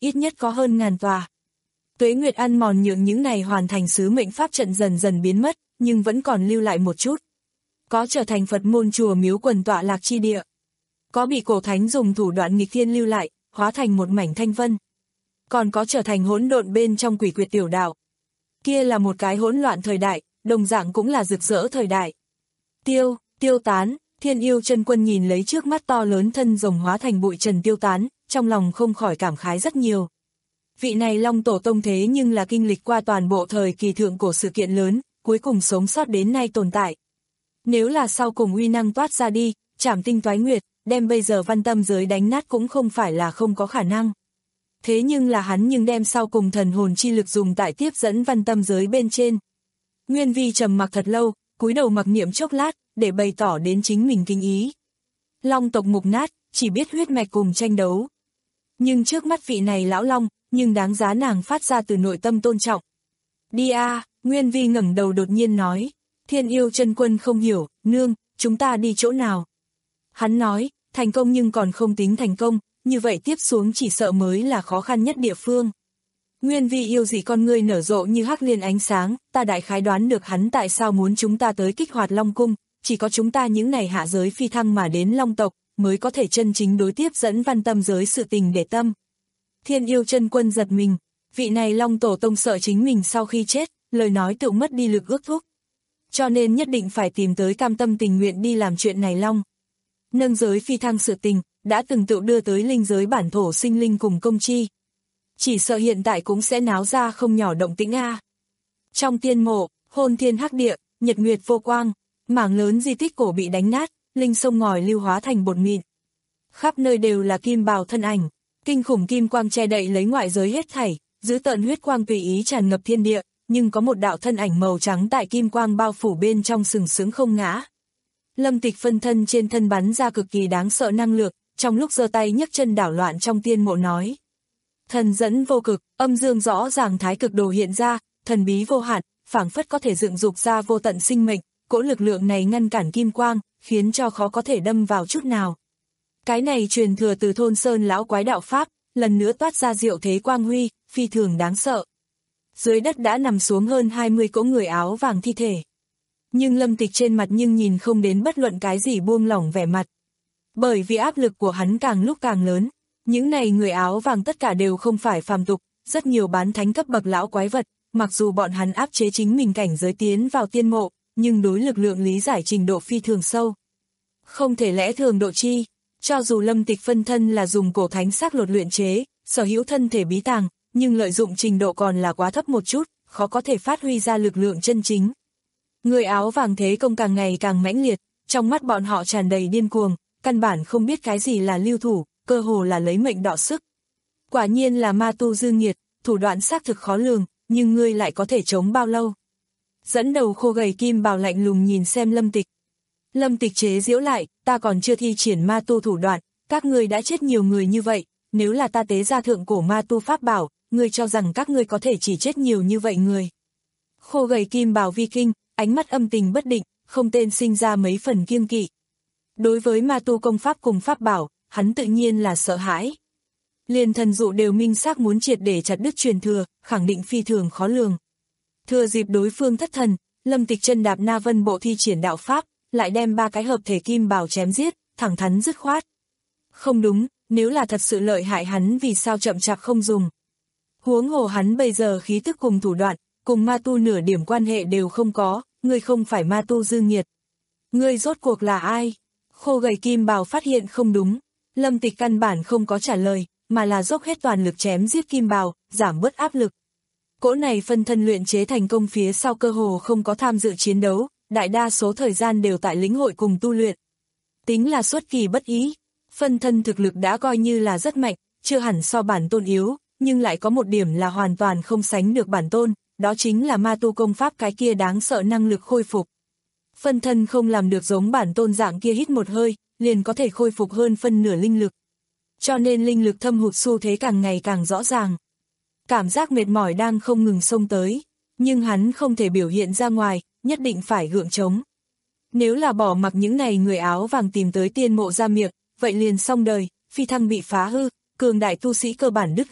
ít nhất có hơn ngàn tòa. Tuế nguyệt ăn mòn nhượng những này hoàn thành sứ mệnh pháp trận dần dần biến mất, nhưng vẫn còn lưu lại một chút. Có trở thành Phật môn chùa miếu quần tọa lạc chi địa. Có bị cổ thánh dùng thủ đoạn nghịch thiên lưu lại, hóa thành một mảnh thanh vân. Còn có trở thành hỗn độn bên trong quỷ quyệt tiểu đạo. Kia là một cái hỗn loạn thời đại, đồng dạng cũng là rực rỡ thời đại. Tiêu, tiêu tán, Thiên Yêu Chân Quân nhìn lấy trước mắt to lớn thân rồng hóa thành bụi trần tiêu tán, trong lòng không khỏi cảm khái rất nhiều. Vị này Long Tổ Tông thế nhưng là kinh lịch qua toàn bộ thời kỳ thượng cổ sự kiện lớn, cuối cùng sống sót đến nay tồn tại. Nếu là sau cùng uy năng toát ra đi, trảm tinh toái nguyệt, đem bây giờ văn tâm giới đánh nát cũng không phải là không có khả năng. Thế nhưng là hắn nhưng đem sau cùng thần hồn chi lực dùng tại tiếp dẫn văn tâm giới bên trên. Nguyên Vi trầm mặc thật lâu, cúi đầu mặc niệm chốc lát, để bày tỏ đến chính mình kinh ý. Long tộc mục nát, chỉ biết huyết mạch cùng tranh đấu. Nhưng trước mắt vị này lão long, nhưng đáng giá nàng phát ra từ nội tâm tôn trọng. Đi a, Nguyên Vi ngẩng đầu đột nhiên nói. Thiên Yêu Chân Quân không hiểu, nương, chúng ta đi chỗ nào? Hắn nói, thành công nhưng còn không tính thành công, như vậy tiếp xuống chỉ sợ mới là khó khăn nhất địa phương. Nguyên Vi yêu dị con ngươi nở rộ như hắc liên ánh sáng, ta đại khái đoán được hắn tại sao muốn chúng ta tới kích hoạt Long Cung, chỉ có chúng ta những này hạ giới phi thăng mà đến Long tộc, mới có thể chân chính đối tiếp dẫn văn tâm giới sự tình để tâm. Thiên Yêu Chân Quân giật mình, vị này Long Tổ Tông sợ chính mình sau khi chết, lời nói tự mất đi lực ước thúc. Cho nên nhất định phải tìm tới cam tâm tình nguyện đi làm chuyện này Long. Nâng giới phi thăng sự tình, đã từng tự đưa tới linh giới bản thổ sinh linh cùng công chi. Chỉ sợ hiện tại cũng sẽ náo ra không nhỏ động tĩnh a. Trong tiên mộ, hôn thiên hắc địa, nhật nguyệt vô quang, mảng lớn di tích cổ bị đánh nát, linh sông ngòi lưu hóa thành bột mịn. Khắp nơi đều là kim bào thân ảnh, kinh khủng kim quang che đậy lấy ngoại giới hết thảy, giữ tận huyết quang tùy ý tràn ngập thiên địa, nhưng có một đạo thân ảnh màu trắng tại kim quang bao phủ bên trong sừng sững không ngã. Lâm Tịch phân thân trên thân bắn ra cực kỳ đáng sợ năng lượng, trong lúc giơ tay nhấc chân đảo loạn trong tiên mộ nói. Thần dẫn vô cực, âm dương rõ ràng thái cực đồ hiện ra, thần bí vô hạn, phảng phất có thể dựng dục ra vô tận sinh mệnh, cỗ lực lượng này ngăn cản kim quang, khiến cho khó có thể đâm vào chút nào. Cái này truyền thừa từ thôn sơn lão quái đạo pháp, lần nữa toát ra diệu thế quang huy, phi thường đáng sợ. Dưới đất đã nằm xuống hơn hai mươi cỗ người áo vàng thi thể. Nhưng Lâm Tịch trên mặt nhưng nhìn không đến bất luận cái gì buông lỏng vẻ mặt. Bởi vì áp lực của hắn càng lúc càng lớn, những này người áo vàng tất cả đều không phải phàm tục, rất nhiều bán thánh cấp bậc lão quái vật, mặc dù bọn hắn áp chế chính mình cảnh giới tiến vào tiên mộ, nhưng đối lực lượng lý giải trình độ phi thường sâu. Không thể lẽ thường độ chi, cho dù Lâm Tịch phân thân là dùng cổ thánh xác lột luyện chế, sở hữu thân thể bí tàng, nhưng lợi dụng trình độ còn là quá thấp một chút, khó có thể phát huy ra lực lượng chân chính. Người áo vàng thế công càng ngày càng mãnh liệt, trong mắt bọn họ tràn đầy điên cuồng, căn bản không biết cái gì là lưu thủ, cơ hồ là lấy mệnh đọ sức. Quả nhiên là ma tu dư nghiệt, thủ đoạn xác thực khó lường, nhưng ngươi lại có thể chống bao lâu? Dẫn đầu khô gầy kim bào lạnh lùng nhìn xem Lâm Tịch. Lâm Tịch chế giễu lại, ta còn chưa thi triển ma tu thủ đoạn, các ngươi đã chết nhiều người như vậy, nếu là ta tế ra thượng cổ ma tu pháp bảo, ngươi cho rằng các ngươi có thể chỉ chết nhiều như vậy người. Khô gầy kim bào vi kinh, ánh mắt âm tình bất định, không tên sinh ra mấy phần kiêng kỵ. Đối với ma tu công pháp cùng pháp bảo, hắn tự nhiên là sợ hãi. Liền thần dụ đều minh xác muốn triệt để chặt đứt truyền thừa, khẳng định phi thường khó lường. Thừa dịp đối phương thất thần, Lâm Tịch chân đạp Na Vân bộ thi triển đạo pháp, lại đem ba cái hợp thể kim bào chém giết, thẳng thắn dứt khoát. Không đúng, nếu là thật sự lợi hại hắn vì sao chậm chạp không dùng. Huống hồ hắn bây giờ khí tức cùng thủ đoạn, cùng ma tu nửa điểm quan hệ đều không có, ngươi không phải ma tu dư nghiệt. Ngươi rốt cuộc là ai? Khô gầy kim bào phát hiện không đúng, Lâm Tịch căn bản không có trả lời, mà là dốc hết toàn lực chém giết kim bào, giảm bớt áp lực. Cỗ này phân thân luyện chế thành công phía sau cơ hồ không có tham dự chiến đấu, đại đa số thời gian đều tại lĩnh hội cùng tu luyện. Tính là xuất kỳ bất ý, phân thân thực lực đã coi như là rất mạnh, chưa hẳn so bản tôn yếu, nhưng lại có một điểm là hoàn toàn không sánh được bản tôn, đó chính là ma tu công pháp cái kia đáng sợ năng lực khôi phục. Phân thân không làm được giống bản tôn dạng kia hít một hơi, liền có thể khôi phục hơn phân nửa linh lực. Cho nên linh lực thâm hụt xu thế càng ngày càng rõ ràng. Cảm giác mệt mỏi đang không ngừng xông tới, nhưng hắn không thể biểu hiện ra ngoài, nhất định phải gượng chống. Nếu là bỏ mặc những này người áo vàng tìm tới tiên mộ ra miệng, vậy liền xong đời, phi thăng bị phá hư, cường đại tu sĩ cơ bản đứt gãy,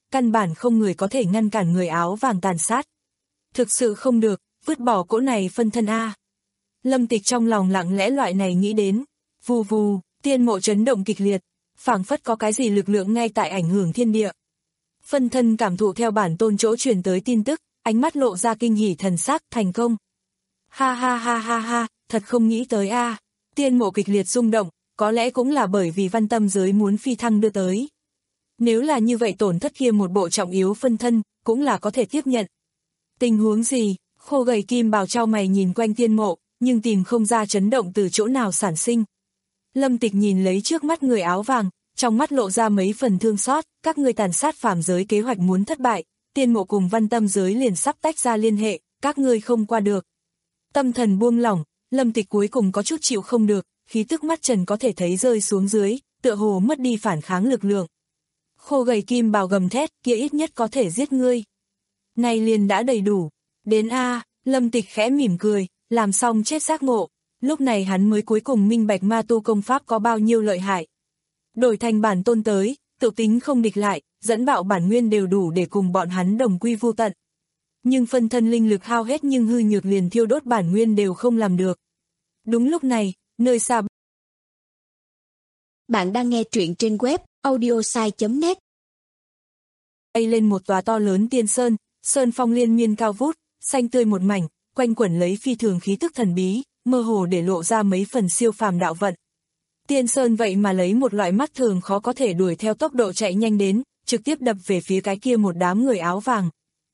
căn bản không người có thể ngăn cản người áo vàng tàn sát. Thực sự không được, vứt bỏ cỗ này phân thân a. Lâm Tịch trong lòng lặng lẽ loại này nghĩ đến. Vù vù, tiên mộ chấn động kịch liệt, phảng phất có cái gì lực lượng ngay tại ảnh hưởng thiên địa. Phân thân cảm thụ theo bản tôn chỗ truyền tới tin tức, ánh mắt lộ ra kinh hỉ thần sắc, thành công. Ha ha ha ha ha, thật không nghĩ tới a. Tiên mộ kịch liệt rung động, có lẽ cũng là bởi vì văn tâm giới muốn phi thăng đưa tới. Nếu là như vậy tổn thất kia một bộ trọng yếu phân thân, cũng là có thể tiếp nhận. Tình huống gì? Khô gầy kim bào trao mày nhìn quanh tiên mộ, nhưng tìm không ra chấn động từ chỗ nào sản sinh. Lâm Tịch nhìn lấy trước mắt người áo vàng, trong mắt lộ ra mấy phần thương xót, các ngươi tàn sát phàm giới kế hoạch muốn thất bại, tiên mộ cùng văn tâm giới liền sắp tách ra liên hệ, các ngươi không qua được. Tâm thần buông lỏng, Lâm Tịch cuối cùng có chút chịu không được, khí tức mắt trần có thể thấy rơi xuống dưới, tựa hồ mất đi phản kháng lực lượng. Khô gầy kim bào gầm thét, kia ít nhất có thể giết ngươi. Này liền đã đầy đủ. Đến a, Lâm Tịch khẽ mỉm cười, làm xong chết giác ngộ. Lúc này hắn mới cuối cùng minh bạch ma tu công pháp có bao nhiêu lợi hại. Đổi thành bản tôn tới, tự tính không địch lại, dẫn bạo bản nguyên đều đủ để cùng bọn hắn đồng quy vô tận. Nhưng phân thân linh lực hao hết nhưng hư nhược liền thiêu đốt bản nguyên đều không làm được. Đúng lúc này, nơi xa. Bạn đang nghe truyện trên web audiosai chấm net. Bay lên một tòa to lớn tiên sơn, sơn phong liên miên cao vút, xanh tươi một mảnh, quanh quẩn lấy phi thường khí tức thần bí, mơ hồ để lộ ra mấy phần siêu phàm đạo vận. Tiên sơn vậy mà lấy một loại mắt thường khó có thể đuổi theo tốc độ chạy nhanh đến, trực tiếp đập về phía cái kia một đám người áo vàng.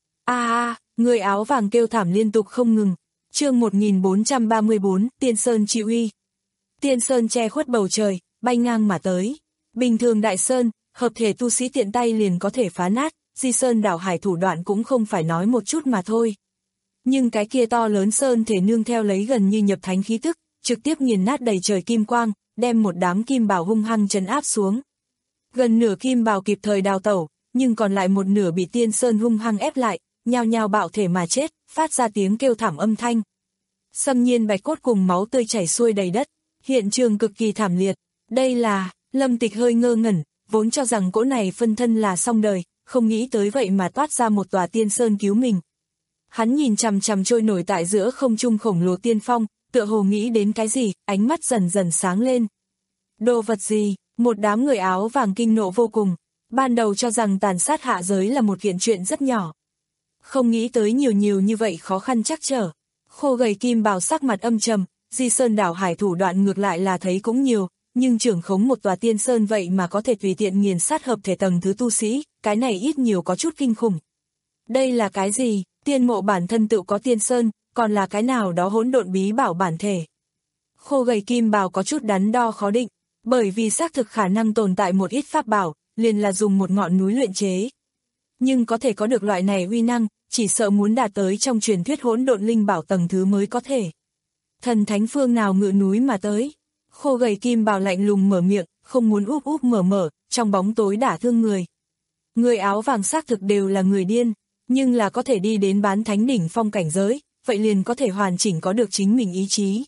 A a, người áo vàng kêu thảm liên tục không ngừng. Chương một nghìn bốn trăm ba mươi bốn, Tiên Sơn trị uy. Tiên Sơn che khuất bầu trời, bay ngang mà tới. Bình thường đại sơn, hợp thể tu sĩ tiện tay liền có thể phá nát, Di Sơn đảo hải thủ đoạn cũng không phải nói một chút mà thôi. Nhưng cái kia to lớn sơn thể nương theo lấy gần như nhập thánh khí tức, trực tiếp nghiền nát đầy trời kim quang, đem một đám kim bào hung hăng trấn áp xuống. Gần nửa kim bào kịp thời đào tẩu, nhưng còn lại một nửa bị Tiên Sơn hung hăng ép lại, nhao nhao bạo thể mà chết, phát ra tiếng kêu thảm âm thanh. Xâm nhiên bạch cốt cùng máu tươi chảy xuôi đầy đất, hiện trường cực kỳ thảm liệt. Đây là, Lâm Tịch hơi ngơ ngẩn, vốn cho rằng cỗ này phân thân là xong đời, không nghĩ tới vậy mà toát ra một tòa tiên sơn cứu mình. Hắn nhìn chằm chằm trôi nổi tại giữa không trung khổng lồ tiên phong, tựa hồ nghĩ đến cái gì, ánh mắt dần dần sáng lên. Đồ vật gì? Một đám người áo vàng kinh nộ vô cùng, ban đầu cho rằng tàn sát hạ giới là một kiện chuyện rất nhỏ. Không nghĩ tới nhiều nhiều như vậy khó khăn chắc trở. Khô gầy kim bào sắc mặt âm trầm, Di Sơn đảo hải thủ đoạn ngược lại là thấy cũng nhiều, nhưng trưởng khống một tòa tiên sơn vậy mà có thể tùy tiện nghiền sát hợp thể tầng thứ tu sĩ, cái này ít nhiều có chút kinh khủng. Đây là cái gì? Tiên mộ bản thân tự có tiên sơn, còn là cái nào đó hỗn độn bí bảo bản thể. Khô gầy kim bào có chút đắn đo khó định, bởi vì xác thực khả năng tồn tại một ít pháp bảo, liền là dùng một ngọn núi luyện chế. Nhưng có thể có được loại này uy năng, chỉ sợ muốn đạt tới trong truyền thuyết hỗn độn linh bảo tầng thứ mới có thể. Thần thánh phương nào ngự núi mà tới? Khô gầy kim bào lạnh lùng mở miệng, không muốn úp úp mở mở, trong bóng tối đả thương người. Người áo vàng xác thực đều là người điên, nhưng là có thể đi đến bán thánh đỉnh phong cảnh giới, vậy liền có thể hoàn chỉnh có được chính mình ý chí.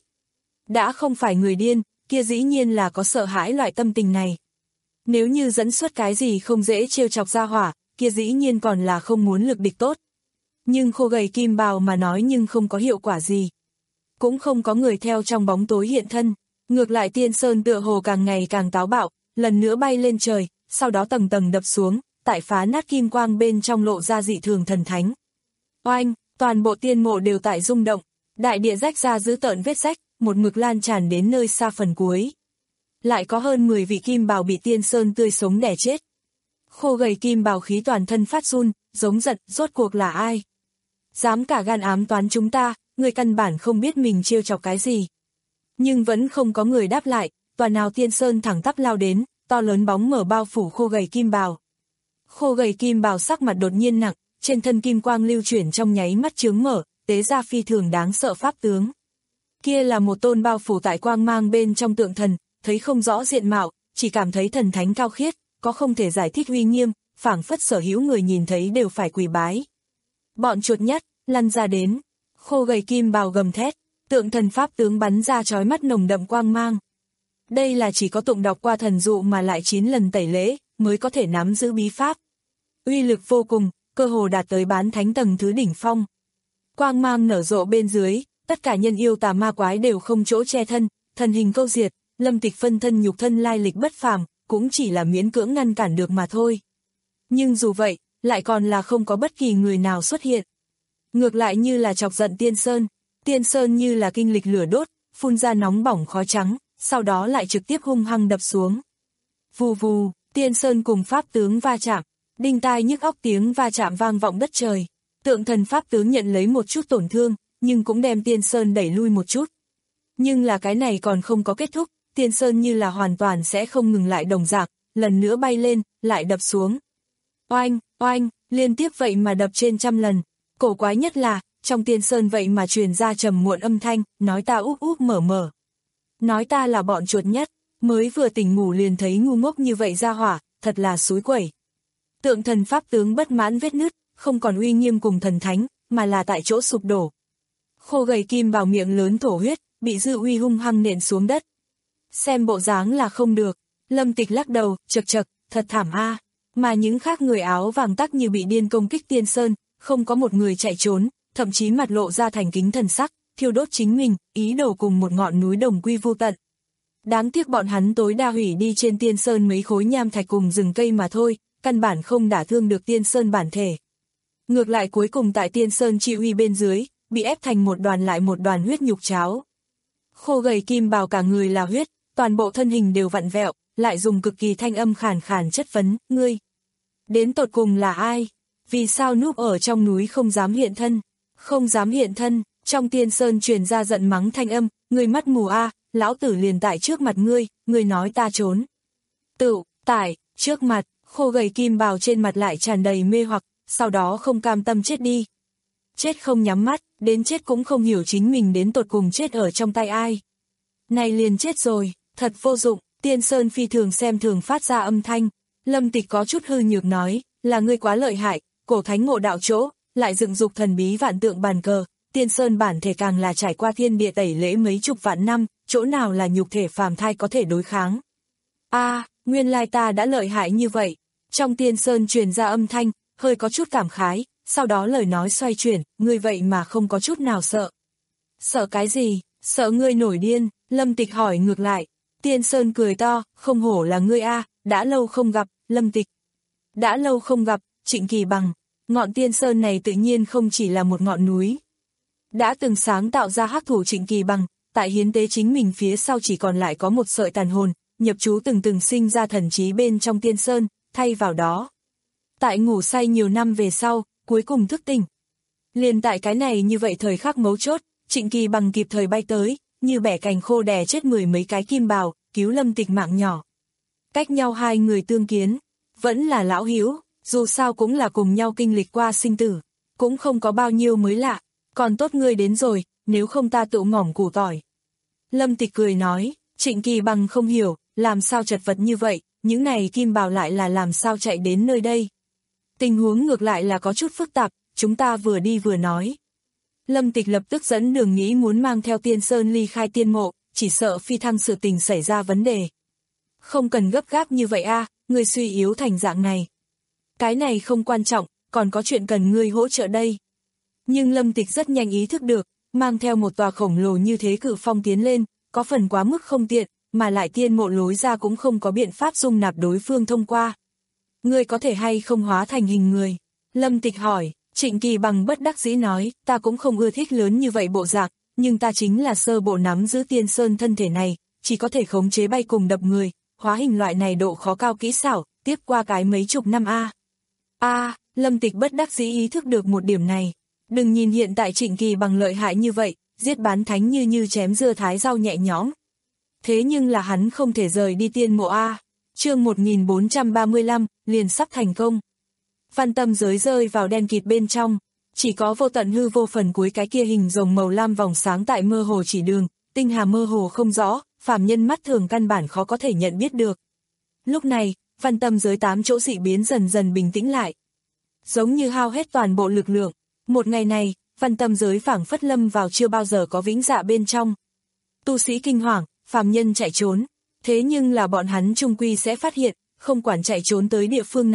Đã không phải người điên, kia dĩ nhiên là có sợ hãi loại tâm tình này. Nếu như dẫn xuất cái gì không dễ trêu chọc ra hỏa, kia dĩ nhiên còn là không muốn lực địch tốt. Nhưng khô gầy kim bào mà nói nhưng không có hiệu quả gì. Cũng không có người theo trong bóng tối hiện thân, ngược lại Tiên Sơn tựa hồ càng ngày càng táo bạo, lần nữa bay lên trời, sau đó tầng tầng đập xuống, tại phá nát kim quang bên trong lộ ra dị thường thần thánh. Oanh, toàn bộ tiên mộ đều tại rung động, đại địa rách ra dữ tợn vết rách, một mực lan tràn đến nơi xa phần cuối. Lại có hơn mười vị kim bào bị Tiên Sơn tươi sống đẻ chết. Khô gầy kim bào khí toàn thân phát run, giống giận, rốt cuộc là ai? Dám cả gan ám toán chúng ta, người căn bản không biết mình trêu chọc cái gì. Nhưng vẫn không có người đáp lại, tòa nào Tiên Sơn thẳng tắp lao đến, to lớn bóng mở bao phủ khô gầy kim bào. Khô gầy kim bào sắc mặt đột nhiên nặng, trên thân kim quang lưu chuyển trong nháy mắt chướng mở, tế ra phi thường đáng sợ pháp tướng. Kia là một tôn bao phủ tại quang mang bên trong tượng thần, thấy không rõ diện mạo, chỉ cảm thấy thần thánh cao khiết, có không thể giải thích uy nghiêm, phảng phất sở hữu người nhìn thấy đều phải quỳ bái. Bọn chuột nhắt, lăn ra đến. Khô gầy kim bào gầm thét, tượng thần pháp tướng bắn ra chói mắt nồng đậm quang mang. Đây là chỉ có tụng đọc qua thần dụ mà lại chín lần tẩy lễ, mới có thể nắm giữ bí pháp. uy lực vô cùng, cơ hồ đạt tới bán thánh tầng thứ đỉnh phong. Quang mang nở rộ bên dưới, tất cả nhân yêu tà ma quái đều không chỗ che thân, thần hình câu diệt, Lâm Tịch phân thân nhục thân lai lịch bất phàm, cũng chỉ là miễn cưỡng ngăn cản được mà thôi. Nhưng dù vậy, lại còn là không có bất kỳ người nào xuất hiện. Ngược lại như là chọc giận Tiên Sơn, Tiên Sơn như là kinh lịch lửa đốt, phun ra nóng bỏng khói trắng, sau đó lại trực tiếp hung hăng đập xuống. Vù vù, Tiên Sơn cùng pháp tướng va chạm, đinh tai nhức óc tiếng va chạm vang vọng đất trời. Tượng thần pháp tướng nhận lấy một chút tổn thương, nhưng cũng đem Tiên Sơn đẩy lui một chút. Nhưng là cái này còn không có kết thúc, Tiên Sơn như là hoàn toàn sẽ không ngừng lại đồng dạng, lần nữa bay lên, lại đập xuống. Oanh, oanh, liên tiếp vậy mà đập trên trăm lần. Cổ quái nhất là, trong Tiên Sơn vậy mà truyền ra trầm muộn âm thanh, nói ta úp úp mở mở. Nói ta là bọn chuột nhất, mới vừa tỉnh ngủ liền thấy ngu ngốc như vậy ra hỏa, thật là xúi quẩy. Tượng thần pháp tướng bất mãn vết nứt, không còn uy nghiêm cùng thần thánh, mà là tại chỗ sụp đổ. Khô gầy kim vào miệng lớn thổ huyết, bị dư uy hung hăng nện xuống đất. Xem bộ dáng là không được, Lâm Tịch lắc đầu, chật chật, thật thảm a. Mà những khác người áo vàng tắc như bị điên công kích Tiên Sơn, không có một người chạy trốn, thậm chí mặt lộ ra thành kính thần sắc, thiêu đốt chính mình, ý đồ cùng một ngọn núi đồng quy vu tận. Đáng tiếc bọn hắn tối đa hủy đi trên Tiên Sơn mấy khối nham thạch cùng rừng cây mà thôi, căn bản không đả thương được Tiên Sơn bản thể. Ngược lại cuối cùng tại Tiên Sơn chi uy bên dưới, bị ép thành một đoàn lại một đoàn huyết nhục cháo. Khô gầy kim bào cả người là huyết, toàn bộ thân hình đều vặn vẹo, lại dùng cực kỳ thanh âm khàn khàn chất vấn, ngươi. Đến tột cùng là ai? Vì sao núp ở trong núi không dám hiện thân? Không dám hiện thân, trong Tiên Sơn truyền ra giận mắng thanh âm, ngươi mắt mù a, lão tử liền tại trước mặt ngươi, ngươi nói ta trốn. Tự, tại, trước mặt, khô gầy kim bào trên mặt lại tràn đầy mê hoặc, sau đó không cam tâm chết đi. Chết không nhắm mắt, đến chết cũng không hiểu chính mình đến tột cùng chết ở trong tay ai. Này liền chết rồi, thật vô dụng, Tiên Sơn phi thường xem thường phát ra âm thanh. Lâm Tịch có chút hư nhược nói, là ngươi quá lợi hại, cổ thánh ngộ đạo chỗ, lại dựng dục thần bí vạn tượng bàn cờ, Tiên Sơn bản thể càng là trải qua thiên địa tẩy lễ mấy chục vạn năm, chỗ nào là nhục thể phàm thai có thể đối kháng. A, à, nguyên lai ta đã lợi hại như vậy. Trong Tiên Sơn truyền ra âm thanh, hơi có chút cảm khái, sau đó lời nói xoay chuyển, ngươi vậy mà không có chút nào sợ. Sợ cái gì? Sợ ngươi nổi điên, Lâm Tịch hỏi ngược lại. Tiên Sơn cười to, không hổ là ngươi a, đã lâu không gặp, Lâm Tịch. Đã lâu không gặp, Trịnh Kỳ Bằng. Ngọn Tiên Sơn này tự nhiên không chỉ là một ngọn núi. Đã từng sáng tạo ra hắc thủ Trịnh Kỳ Bằng, tại hiến tế chính mình phía sau chỉ còn lại có một sợi tàn hồn, nhập chú từng từng sinh ra thần trí bên trong Tiên Sơn, thay vào đó. Tại ngủ say nhiều năm về sau, cuối cùng thức tỉnh. Liền tại cái này như vậy thời khắc mấu chốt, Trịnh Kỳ Bằng kịp thời bay tới, như bẻ cành khô đè chết mười mấy cái kim bào, cứu Lâm Tịch mạng nhỏ. Cách nhau hai người tương kiến, vẫn là lão hữu, dù sao cũng là cùng nhau kinh lịch qua sinh tử, cũng không có bao nhiêu mới lạ, còn tốt ngươi đến rồi, nếu không ta tự ngỏm củ tỏi. Lâm Tịch cười nói, Trịnh Kỳ Bằng không hiểu, làm sao chật vật như vậy, những này kim bào lại là làm sao chạy đến nơi đây. Tình huống ngược lại là có chút phức tạp, chúng ta vừa đi vừa nói. Lâm Tịch lập tức dẫn đường nghĩ muốn mang theo Tiên Sơn ly khai tiên mộ, chỉ sợ phi thăng sự tình xảy ra vấn đề. Không cần gấp gáp như vậy a, ngươi suy yếu thành dạng này. Cái này không quan trọng, còn có chuyện cần ngươi hỗ trợ đây. Nhưng Lâm Tịch rất nhanh ý thức được, mang theo một tòa khổng lồ như thế cự phong tiến lên, có phần quá mức không tiện, mà lại tiên mộ lối ra cũng không có biện pháp dung nạp đối phương thông qua. Ngươi có thể hay không hóa thành hình người? Lâm Tịch hỏi. Trịnh Kỳ Bằng bất đắc dĩ nói, ta cũng không ưa thích lớn như vậy bộ dạng, nhưng ta chính là sơ bộ nắm giữ Tiên Sơn thân thể này, chỉ có thể khống chế bay cùng đập người, hóa hình loại này độ khó cao kỹ xảo, tiếp qua cái mấy chục năm a. A, Lâm Tịch bất đắc dĩ ý thức được một điểm này. Đừng nhìn hiện tại Trịnh Kỳ Bằng lợi hại như vậy, giết bán thánh như như chém dưa thái rau nhẹ nhõm. Thế nhưng là hắn không thể rời đi tiên mộ a. Chương một nghìn bốn trăm ba mươi lăm, liền sắp thành công. Văn tâm giới rơi vào đen kịt bên trong, chỉ có vô tận hư vô phần cuối cái kia hình rồng màu lam vòng sáng tại mơ hồ chỉ đường, tinh hà mơ hồ không rõ, phàm nhân mắt thường căn bản khó có thể nhận biết được. Lúc này, văn tâm giới tám chỗ dị biến dần dần bình tĩnh lại. Giống như hao hết toàn bộ lực lượng, một ngày này, văn tâm giới phảng phất lâm vào chưa bao giờ có vĩnh dạ bên trong. Tu sĩ kinh hoàng, phàm nhân chạy trốn, thế nhưng là bọn hắn chung quy sẽ phát hiện, không quản chạy trốn tới địa phương nào,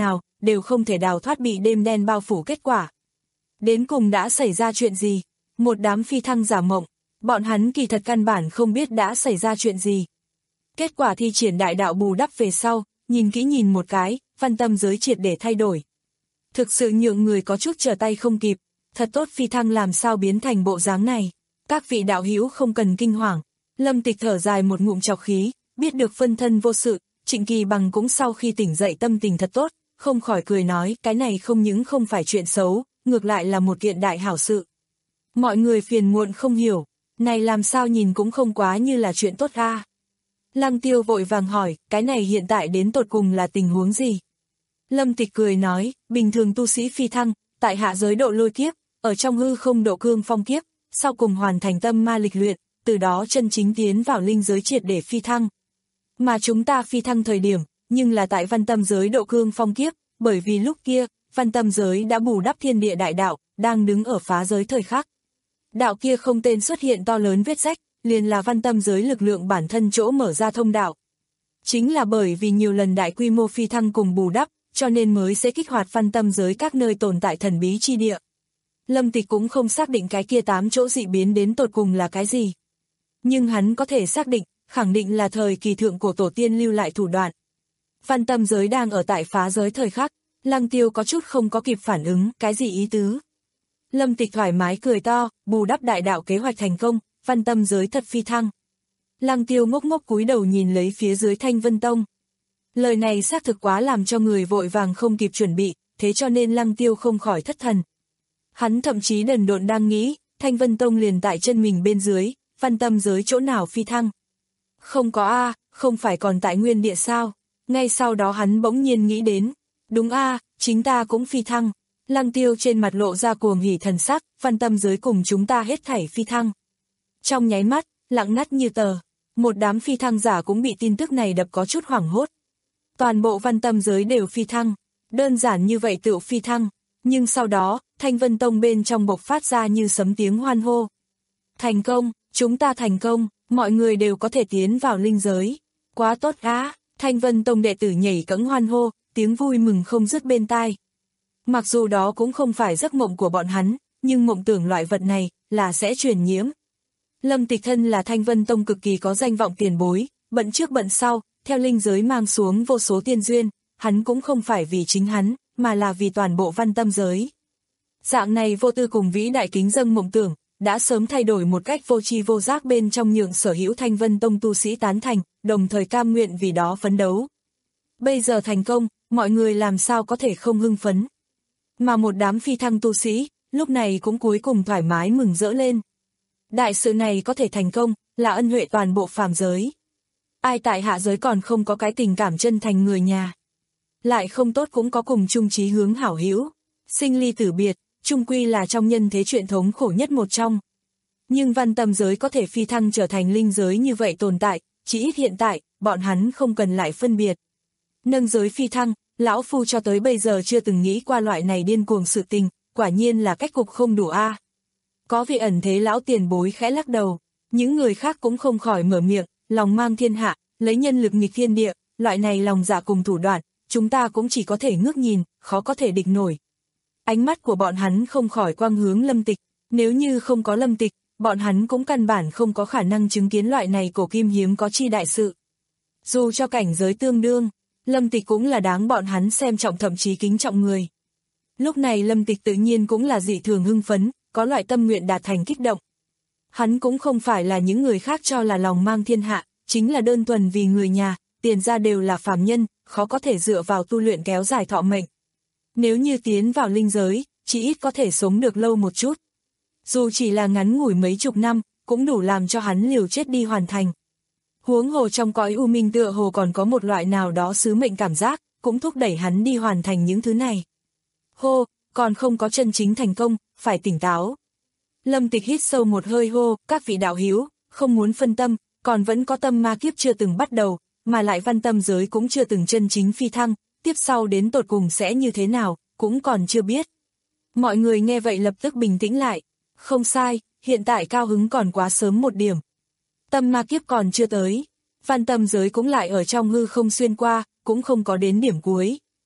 đều không thể đào thoát bị đêm đen bao phủ kết quả. Đến cùng đã xảy ra chuyện gì? Một đám phi thăng giả mộng, bọn hắn kỳ thật căn bản không biết đã xảy ra chuyện gì. Kết quả thi triển đại đạo bù đắp về sau, nhìn kỹ nhìn một cái, văn tâm giới triệt để thay đổi. Thực sự nhượng người có chút trở tay không kịp, thật tốt phi thăng làm sao biến thành bộ dáng này. Các vị đạo hữu không cần kinh hoàng. Lâm Tịch thở dài một ngụm trọc khí, biết được phân thân vô sự, Trịnh Kỳ Bằng cũng sau khi tỉnh dậy tâm tình thật tốt, không khỏi cười nói cái này không những không phải chuyện xấu, ngược lại là một kiện đại hảo sự. Mọi người phiền muộn không hiểu, này làm sao nhìn cũng không quá như là chuyện tốt ra. Lăng Tiêu vội vàng hỏi, cái này hiện tại đến tột cùng là tình huống gì? Lâm Tịch cười nói, bình thường tu sĩ phi thăng, tại hạ giới độ lôi kiếp, ở trong hư không độ cương phong kiếp, sau cùng hoàn thành tâm ma lịch luyện, từ đó chân chính tiến vào linh giới triệt để phi thăng. Mà chúng ta phi thăng thời điểm, nhưng là tại văn tâm giới độ cương phong kiếp, bởi vì lúc kia, văn tâm giới đã bù đắp thiên địa đại đạo, đang đứng ở phá giới thời khắc. Đạo kia không tên xuất hiện to lớn vết rách, liền là văn tâm giới lực lượng bản thân chỗ mở ra thông đạo. Chính là bởi vì nhiều lần đại quy mô phi thăng cùng bù đắp, cho nên mới sẽ kích hoạt văn tâm giới các nơi tồn tại thần bí chi địa. Lâm Tịch cũng không xác định cái kia tám chỗ dị biến đến tột cùng là cái gì. Nhưng hắn có thể xác định, khẳng định là thời kỳ thượng của tổ tiên lưu lại thủ đoạn. Văn tâm giới đang ở tại phá giới thời khắc, Lăng Tiêu có chút không có kịp phản ứng, cái gì ý tứ. Lâm Tịch thoải mái cười to, bù đắp đại đạo kế hoạch thành công, văn tâm giới thật phi thăng. Lăng Tiêu ngốc ngốc cúi đầu nhìn lấy phía dưới Thanh Vân Tông. Lời này xác thực quá làm cho người vội vàng không kịp chuẩn bị, thế cho nên Lăng Tiêu không khỏi thất thần. Hắn thậm chí đần độn đang nghĩ, Thanh Vân Tông liền tại chân mình bên dưới, văn tâm giới chỗ nào phi thăng. Không có a, không phải còn tại nguyên địa sao? Ngay sau đó hắn bỗng nhiên nghĩ đến, đúng a, chính ta cũng phi thăng. Lăng Tiêu trên mặt lộ ra cuồng hỉ thần sắc, văn tâm giới cùng chúng ta hết thảy phi thăng. Trong nháy mắt, lặng ngắt như tờ, một đám phi thăng giả cũng bị tin tức này đập có chút hoảng hốt. Toàn bộ văn tâm giới đều phi thăng, đơn giản như vậy tựu phi thăng, nhưng sau đó, Thanh Vân Tông bên trong bộc phát ra như sấm tiếng hoan hô. Thành công, chúng ta thành công, mọi người đều có thể tiến vào linh giới. Quá tốt á, Thanh Vân Tông đệ tử nhảy cẫng hoan hô, tiếng vui mừng không dứt bên tai. Mặc dù đó cũng không phải giấc mộng của bọn hắn, nhưng mộng tưởng loại vật này là sẽ truyền nhiễm. Lâm Tịch thân là Thanh Vân Tông cực kỳ có danh vọng tiền bối, bận trước bận sau, theo linh giới mang xuống vô số tiên duyên, hắn cũng không phải vì chính hắn, mà là vì toàn bộ văn tâm giới. Dạng này vô tư cùng vĩ đại kính dâng mộng tưởng, đã sớm thay đổi một cách vô tri vô giác bên trong nhượng sở hữu Thanh Vân Tông tu sĩ tán thành, đồng thời cam nguyện vì đó phấn đấu. Bây giờ thành công, mọi người làm sao có thể không hưng phấn. Mà một đám phi thăng tu sĩ, lúc này cũng cuối cùng thoải mái mừng rỡ lên. Đại sự này có thể thành công, là ân huệ toàn bộ phàm giới. Ai tại hạ giới còn không có cái tình cảm chân thành người nhà. Lại không tốt cũng có cùng chung chí hướng hảo hữu. Sinh ly tử biệt, chung quy là trong nhân thế chuyện thống khổ nhất một trong. Nhưng văn tâm giới có thể phi thăng trở thành linh giới như vậy tồn tại, chỉ ít hiện tại, bọn hắn không cần lại phân biệt. Nâng giới phi thăng, lão phu cho tới bây giờ chưa từng nghĩ qua loại này điên cuồng sự tình, quả nhiên là cách cục không đủ a. Có vị ẩn thế lão tiền bối khẽ lắc đầu, những người khác cũng không khỏi mở miệng, lòng mang thiên hạ, lấy nhân lực nghịch thiên địa, loại này lòng dạ cùng thủ đoạn, chúng ta cũng chỉ có thể ngước nhìn, khó có thể địch nổi. Ánh mắt của bọn hắn không khỏi quang hướng Lâm Tịch, nếu như không có Lâm Tịch, bọn hắn cũng căn bản không có khả năng chứng kiến loại này cổ kim hiếm có chi đại sự. Dù cho cảnh giới tương đương, Lâm Tịch cũng là đáng bọn hắn xem trọng thậm chí kính trọng người. Lúc này Lâm Tịch tự nhiên cũng là dị thường hưng phấn, có loại tâm nguyện đạt thành kích động. Hắn cũng không phải là những người khác cho là lòng mang thiên hạ, chính là đơn thuần vì người nhà, tiền ra đều là phàm nhân, khó có thể dựa vào tu luyện kéo dài thọ mệnh. Nếu như tiến vào linh giới, chỉ ít có thể sống được lâu một chút. Dù chỉ là ngắn ngủi mấy chục năm, cũng đủ làm cho hắn liều chết đi hoàn thành. Huống hồ trong cõi u minh tựa hồ còn có một loại nào đó sứ mệnh cảm giác, cũng thúc đẩy hắn đi hoàn thành những thứ này. Hô, còn không có chân chính thành công, phải tỉnh táo. Lâm Tịch hít sâu một hơi hô, các vị đạo hữu, không muốn phân tâm, còn vẫn có tâm ma kiếp chưa từng bắt đầu, mà lại văn tâm giới cũng chưa từng chân chính phi thăng, tiếp sau đến tột cùng sẽ như thế nào, cũng còn chưa biết. Mọi người nghe vậy lập tức bình tĩnh lại, không sai, hiện tại cao hứng còn quá sớm một điểm. Tâm ma kiếp còn chưa tới, văn tâm giới cũng lại ở trong hư không xuyên qua, cũng không có đến điểm cuối.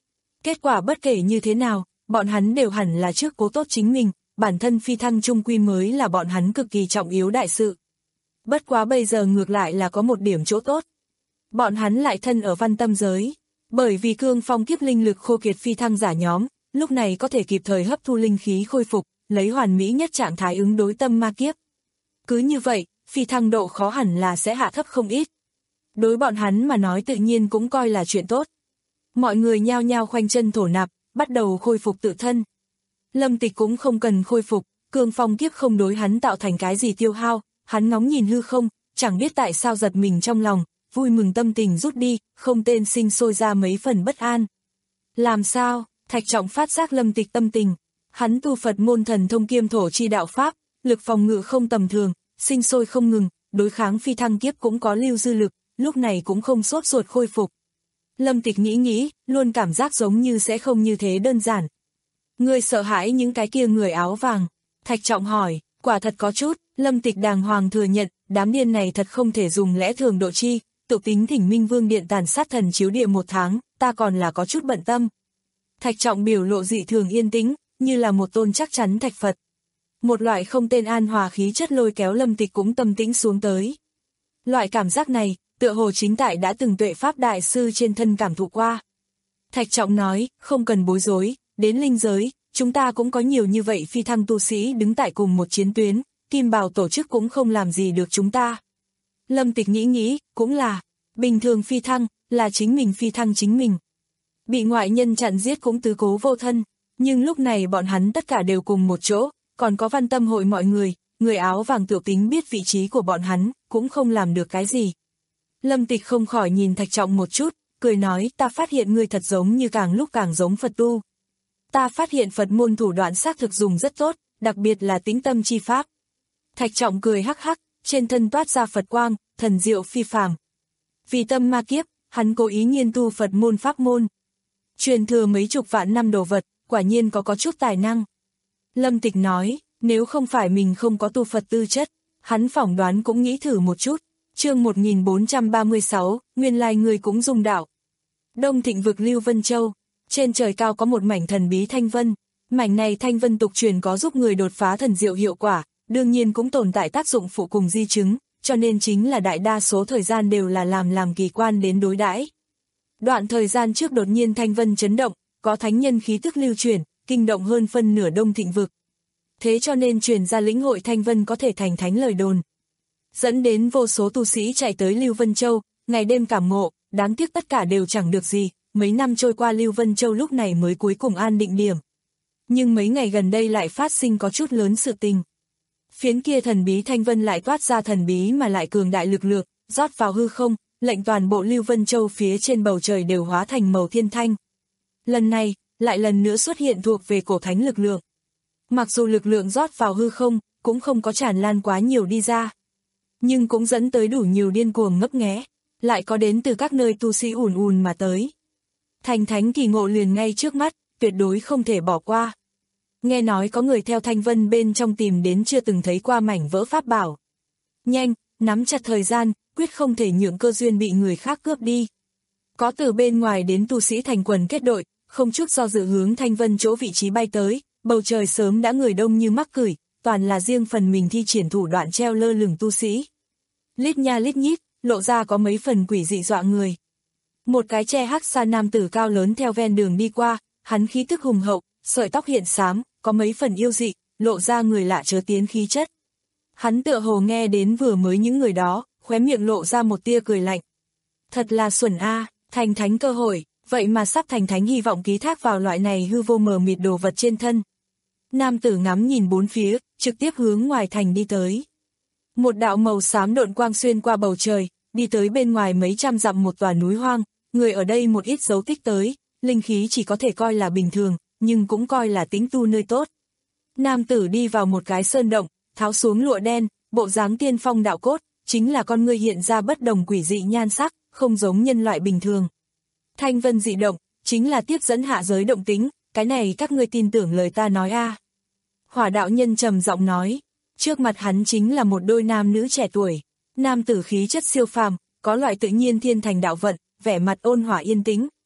Kết quả bất kể như thế nào, bọn hắn đều hẳn là trước cố tốt chính mình, bản thân phi thăng trung quy mới là bọn hắn cực kỳ trọng yếu đại sự. Bất quá bây giờ ngược lại là có một điểm chỗ tốt. Bọn hắn lại thân ở văn tâm giới, bởi vì cương phong kiếp linh lực khô kiệt phi thăng giả nhóm, lúc này có thể kịp thời hấp thu linh khí khôi phục, lấy hoàn mỹ nhất trạng thái ứng đối tâm ma kiếp. Cứ như vậy, phi thăng độ khó hẳn là sẽ hạ thấp không ít. Đối bọn hắn mà nói tự nhiên cũng coi là chuyện tốt. Mọi người nhao nhao khoanh chân thổ nạp, bắt đầu khôi phục tự thân. Lâm Tịch cũng không cần khôi phục, cương phong kiếp không đối hắn tạo thành cái gì tiêu hao, hắn ngóng nhìn hư không, chẳng biết tại sao giật mình trong lòng, vui mừng tâm tình rút đi, không tên sinh sôi ra mấy phần bất an. Làm sao? Thạch Trọng phát giác Lâm Tịch tâm tình. Hắn tu Phật môn thần thông kiêm thổ chi đạo pháp, lực phòng ngự không tầm thường, sinh sôi không ngừng, đối kháng phi thăng kiếp cũng có lưu dư lực, lúc này cũng không sốt ruột khôi phục. Lâm Tịch nghĩ nghĩ, luôn cảm giác giống như sẽ không như thế đơn giản. Ngươi sợ hãi những cái kia người áo vàng? Thạch Trọng hỏi, quả thật có chút, Lâm Tịch đàng hoàng thừa nhận, đám điên này thật không thể dùng lẽ thường độ chi, tự tính thỉnh Minh Vương Điện tàn sát thần chiếu địa một tháng, ta còn là có chút bận tâm. Thạch Trọng biểu lộ dị thường yên tĩnh, như là một tôn chắc chắn thạch Phật. Một loại không tên an hòa khí chất lôi kéo Lâm Tịch cũng tâm tĩnh xuống tới. Loại cảm giác này, tựa hồ chính tại đã từng tuệ pháp đại sư trên thân cảm thụ qua. Thạch Trọng nói, không cần bối rối, đến linh giới, chúng ta cũng có nhiều như vậy phi thăng tu sĩ đứng tại cùng một chiến tuyến, Kim Bào tổ chức cũng không làm gì được chúng ta. Lâm Tịch nghĩ nghĩ, cũng là, bình thường phi thăng, là chính mình phi thăng chính mình. Bị ngoại nhân chặn giết cũng tứ cố vô thân, nhưng lúc này bọn hắn tất cả đều cùng một chỗ, còn có văn tâm hội mọi người, người áo vàng tự tính biết vị trí của bọn hắn, cũng không làm được cái gì. Lâm Tịch không khỏi nhìn Thạch Trọng một chút, cười nói, ta phát hiện ngươi thật giống như càng lúc càng giống Phật tu. Ta phát hiện Phật môn thủ đoạn xác thực dùng rất tốt, đặc biệt là tĩnh tâm chi pháp. Thạch Trọng cười hắc hắc, trên thân toát ra Phật quang, thần diệu phi phàm. Vì tâm ma kiếp, hắn cố ý nghiên tu Phật môn pháp môn. Truyền thừa mấy chục vạn năm đồ vật, quả nhiên có có chút tài năng. Lâm Tịch nói, nếu không phải mình không có tu Phật tư chất, hắn phỏng đoán cũng nghĩ thử một chút. Chương một nghìn bốn trăm ba mươi sáu, nguyên lai người cũng dung đạo. Đông Thịnh vực Lưu Vân Châu, trên trời cao có một mảnh thần bí thanh vân. Mảnh này thanh vân tục truyền có giúp người đột phá thần diệu hiệu quả, đương nhiên cũng tồn tại tác dụng phụ cùng di chứng, cho nên chính là đại đa số thời gian đều là làm làm kỳ quan đến đối đãi. Đoạn thời gian trước đột nhiên thanh vân chấn động, có thánh nhân khí tức lưu truyền, kinh động hơn phân nửa Đông Thịnh vực. Thế cho nên truyền ra lĩnh hội thanh vân có thể thành thánh lời đồn. Dẫn đến vô số tu sĩ chạy tới Lưu Vân Châu, ngày đêm cảm ngộ, đáng tiếc tất cả đều chẳng được gì, mấy năm trôi qua Lưu Vân Châu lúc này mới cuối cùng an định điểm. Nhưng mấy ngày gần đây lại phát sinh có chút lớn sự tình. Phiến kia thần bí thanh vân lại toát ra thần bí mà lại cường đại lực lượng, rót vào hư không, lệnh toàn bộ Lưu Vân Châu phía trên bầu trời đều hóa thành màu thiên thanh. Lần này, lại lần nữa xuất hiện thuộc về cổ thánh lực lượng. Mặc dù lực lượng rót vào hư không, cũng không có tràn lan quá nhiều đi ra. Nhưng cũng dẫn tới đủ nhiều điên cuồng ngấp nghé, lại có đến từ các nơi tu sĩ ùn ùn mà tới. Thành thánh kỳ ngộ liền ngay trước mắt, tuyệt đối không thể bỏ qua. Nghe nói có người theo thanh vân bên trong tìm đến chưa từng thấy qua mảnh vỡ pháp bảo. Nhanh, nắm chặt thời gian, quyết không thể nhượng cơ duyên bị người khác cướp đi. Có từ bên ngoài đến tu sĩ thành quần kết đội, không chút do dự hướng thanh vân chỗ vị trí bay tới, bầu trời sớm đã người đông như mắc cửi, toàn là riêng phần mình thi triển thủ đoạn treo lơ lửng tu sĩ. Lít nha lít nhít, lộ ra có mấy phần quỷ dị dọa người. Một cái che hắc sa nam tử cao lớn theo ven đường đi qua, hắn khí tức hùng hậu, sợi tóc hiện xám, có mấy phần yêu dị, lộ ra người lạ chớ tiến khí chất. Hắn tựa hồ nghe đến vừa mới những người đó, khóe miệng lộ ra một tia cười lạnh. Thật là xuẩn a, thành thánh cơ hội, vậy mà sắp thành thánh hy vọng ký thác vào loại này hư vô mờ mịt đồ vật trên thân. Nam tử ngắm nhìn bốn phía, trực tiếp hướng ngoài thành đi tới. Một đạo màu xám độn quang xuyên qua bầu trời, đi tới bên ngoài mấy trăm dặm một tòa núi hoang, người ở đây một ít dấu tích tới, linh khí chỉ có thể coi là bình thường, nhưng cũng coi là tĩnh tu nơi tốt. Nam tử đi vào một cái sơn động, tháo xuống lụa đen, bộ dáng tiên phong đạo cốt, chính là con người hiện ra bất đồng quỷ dị nhan sắc, không giống nhân loại bình thường. Thanh vân dị động, chính là tiếp dẫn hạ giới động tính, cái này các ngươi tin tưởng lời ta nói a? À. Hỏa đạo nhân trầm giọng nói, trước mặt hắn chính là một đôi nam nữ trẻ tuổi, nam tử khí chất siêu phàm, có loại tự nhiên thiên thành đạo vận, vẻ mặt ôn hòa yên tĩnh.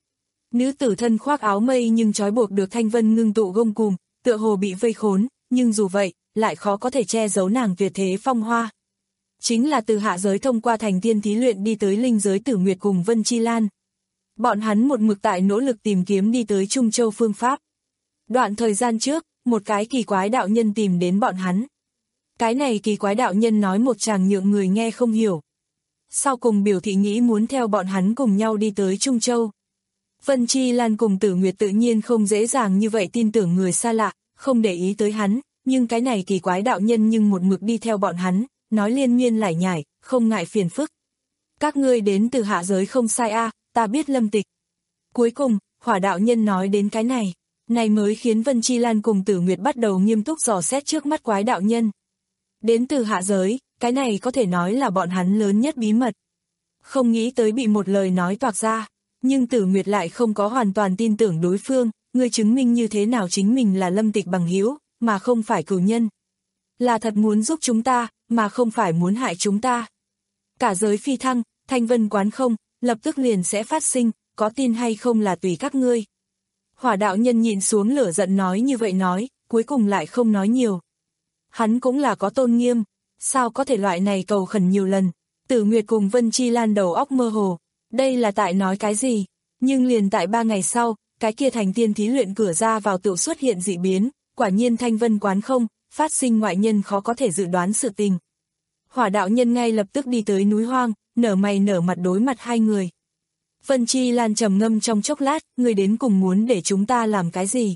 Nữ tử thân khoác áo mây nhưng trói buộc được thanh vân ngưng tụ gông cùm, tựa hồ bị vây khốn, nhưng dù vậy, lại khó có thể che giấu nàng tuyệt thế phong hoa. Chính là từ hạ giới thông qua thành tiên thí luyện đi tới linh giới Tử Nguyệt cùng Vân Chi Lan. Bọn hắn một mực tại nỗ lực tìm kiếm đi tới Trung Châu phương pháp. Đoạn thời gian trước, một cái kỳ quái đạo nhân tìm đến bọn hắn. Cái này kỳ quái đạo nhân nói một tràng nhượng người nghe không hiểu. Sau cùng biểu thị nghĩ muốn theo bọn hắn cùng nhau đi tới Trung Châu. Vân Chi Lan cùng Tử Nguyệt tự nhiên không dễ dàng như vậy tin tưởng người xa lạ, không để ý tới hắn, nhưng cái này kỳ quái đạo nhân nhưng một mực đi theo bọn hắn, nói liên miên lải nhải, không ngại phiền phức. Các ngươi đến từ hạ giới không sai a, à, ta biết Lâm Tịch. Cuối cùng, hỏa đạo nhân nói đến cái này, này mới khiến Vân Chi Lan cùng Tử Nguyệt bắt đầu nghiêm túc dò xét trước mắt quái đạo nhân. Đến từ hạ giới, cái này có thể nói là bọn hắn lớn nhất bí mật. Không nghĩ tới bị một lời nói toạc ra, nhưng Tử Nguyệt lại không có hoàn toàn tin tưởng đối phương, người chứng minh như thế nào chính mình là Lâm Tịch bằng hữu, mà không phải cửu nhân. Là thật muốn giúp chúng ta, mà không phải muốn hại chúng ta. Cả giới phi thăng, thanh vân quán không, lập tức liền sẽ phát sinh, có tin hay không là tùy các ngươi. Hỏa đạo nhân nhịn xuống lửa giận nói như vậy nói, cuối cùng lại không nói nhiều. Hắn cũng là có tôn nghiêm, sao có thể loại này cầu khẩn nhiều lần. Tử Nguyệt cùng Vân Chi Lan đầu óc mơ hồ, đây là tại nói cái gì, nhưng liền tại ba ngày sau, cái kia thành tiên thí luyện cửa ra vào tự xuất hiện dị biến, quả nhiên thanh vân quán không, phát sinh ngoại nhân khó có thể dự đoán sự tình. Hỏa đạo nhân ngay lập tức đi tới núi hoang, nở mày nở mặt đối mặt hai người. Vân Chi Lan trầm ngâm trong chốc lát, người đến cùng muốn để chúng ta làm cái gì?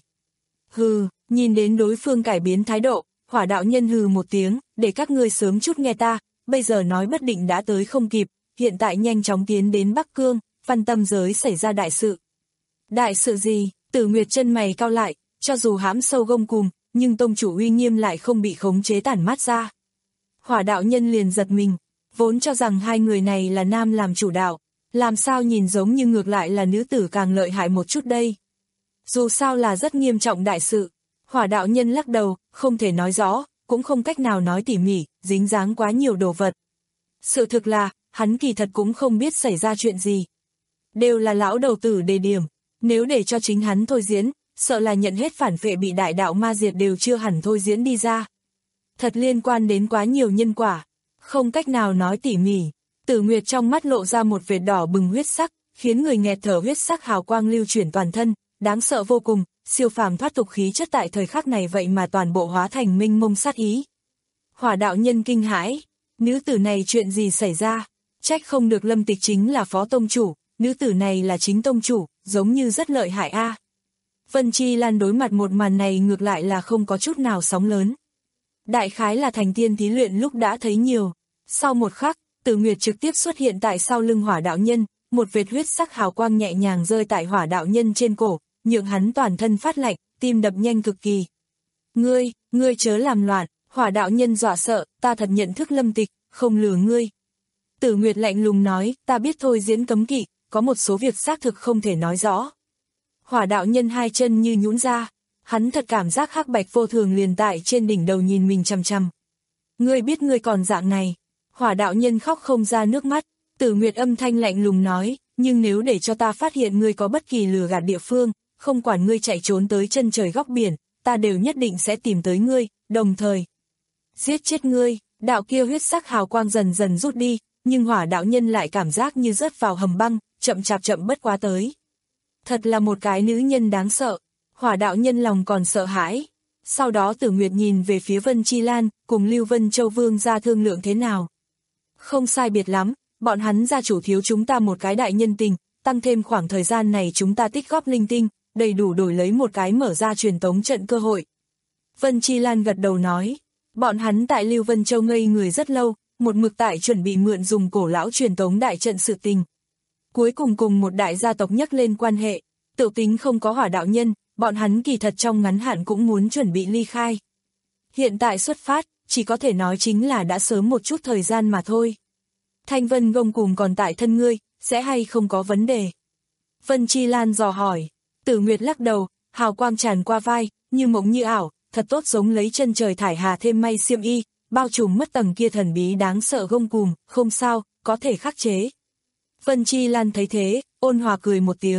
Hừ, nhìn đến đối phương cải biến thái độ, hỏa đạo nhân hừ một tiếng, để các ngươi sớm chút nghe ta, bây giờ nói bất định đã tới không kịp, hiện tại nhanh chóng tiến đến Bắc Cương, Văn Tâm giới xảy ra đại sự. Đại sự gì? Tử Nguyệt chân mày cau lại, cho dù hãm sâu gông cùm, nhưng tông chủ uy nghiêm lại không bị khống chế tản mát ra. Hỏa đạo nhân liền giật mình, vốn cho rằng hai người này là nam làm chủ đạo, làm sao nhìn giống như ngược lại là nữ tử càng lợi hại một chút đây. Dù sao là rất nghiêm trọng đại sự, hỏa đạo nhân lắc đầu, không thể nói rõ, cũng không cách nào nói tỉ mỉ, dính dáng quá nhiều đồ vật. Sự thực là, hắn kỳ thật cũng không biết xảy ra chuyện gì. Đều là lão đầu tử đề điểm, nếu để cho chính hắn thôi diễn, sợ là nhận hết phản phệ bị đại đạo ma diệt đều chưa hẳn thôi diễn đi ra. Thật liên quan đến quá nhiều nhân quả, không cách nào nói tỉ mỉ. Tử Nguyệt trong mắt lộ ra một vệt đỏ bừng huyết sắc, khiến người nghẹt thở huyết sắc hào quang lưu chuyển toàn thân, đáng sợ vô cùng, siêu phàm thoát tục khí chất tại thời khắc này vậy mà toàn bộ hóa thành minh mông sát ý. Hỏa đạo nhân kinh hãi, nữ tử này chuyện gì xảy ra, trách không được Lâm Tịch chính là phó tông chủ, nữ tử này là chính tông chủ, giống như rất lợi hại a. À. Vân Chi Lan đối mặt một màn này ngược lại là không có chút nào sóng lớn. Đại khái là thành tiên thí luyện lúc đã thấy nhiều, sau một khắc, Tử Nguyệt trực tiếp xuất hiện tại sau lưng hỏa đạo nhân, một vệt huyết sắc hào quang nhẹ nhàng rơi tại hỏa đạo nhân trên cổ, nhượng hắn toàn thân phát lạnh, tim đập nhanh cực kỳ. Ngươi, ngươi chớ làm loạn, hỏa đạo nhân dọa sợ, ta thật nhận thức Lâm Tịch, không lừa ngươi. Tử Nguyệt lạnh lùng nói, ta biết thôi diễn cấm kỵ, có một số việc xác thực không thể nói rõ. Hỏa đạo nhân hai chân như nhũn ra, hắn thật cảm giác hắc bạch vô thường liền tại trên đỉnh đầu nhìn mình chằm chằm. Ngươi biết ngươi còn dạng này. Hỏa đạo nhân khóc không ra nước mắt, Tử Nguyệt âm thanh lạnh lùng nói, nhưng nếu để cho ta phát hiện ngươi có bất kỳ lừa gạt địa phương, không quản ngươi chạy trốn tới chân trời góc biển, ta đều nhất định sẽ tìm tới ngươi, đồng thời giết chết ngươi. Đạo kia huyết sắc hào quang dần dần rút đi, nhưng hỏa đạo nhân lại cảm giác như rớt vào hầm băng, chậm chạp chậm bất quá tới. Thật là một cái nữ nhân đáng sợ, hỏa đạo nhân lòng còn sợ hãi. Sau đó Tử Nguyệt nhìn về phía Vân Chi Lan, cùng Lưu Vân Châu Vương ra thương lượng thế nào. Không sai biệt lắm, bọn hắn gia chủ thiếu chúng ta một cái đại nhân tình, tăng thêm khoảng thời gian này chúng ta tích góp linh tinh, đầy đủ đổi lấy một cái mở ra truyền tống trận cơ hội. Vân Chi Lan gật đầu nói, bọn hắn tại Lưu Vân Châu ngây người rất lâu, một mực tại chuẩn bị mượn dùng cổ lão truyền tống đại trận sự tình. Cuối cùng cùng một đại gia tộc nhắc lên quan hệ, tự tính không có hỏa đạo nhân, bọn hắn kỳ thật trong ngắn hạn cũng muốn chuẩn bị ly khai. Hiện tại xuất phát, chỉ có thể nói chính là đã sớm một chút thời gian mà thôi. Thanh vân gông cùm còn tại thân ngươi, sẽ hay không có vấn đề? Vân Chi Lan dò hỏi. Tử Nguyệt lắc đầu, hào quang tràn qua vai, như mộng như ảo, thật tốt giống lấy chân trời thải hà thêm may xiêm y, bao trùm mất tầng kia thần bí đáng sợ gông cùm, không sao, có thể khắc chế. Vân Chi Lan thấy thế, ôn hòa cười một tiếng,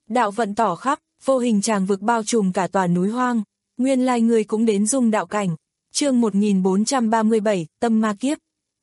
Đạo vận tỏ khắp, vô hình tràng vực bao trùm cả tòa núi hoang, nguyên lai người cũng đến dung đạo cảnh. Chương một nghìn bốn trăm ba mươi bảy, tâm ma kiếp.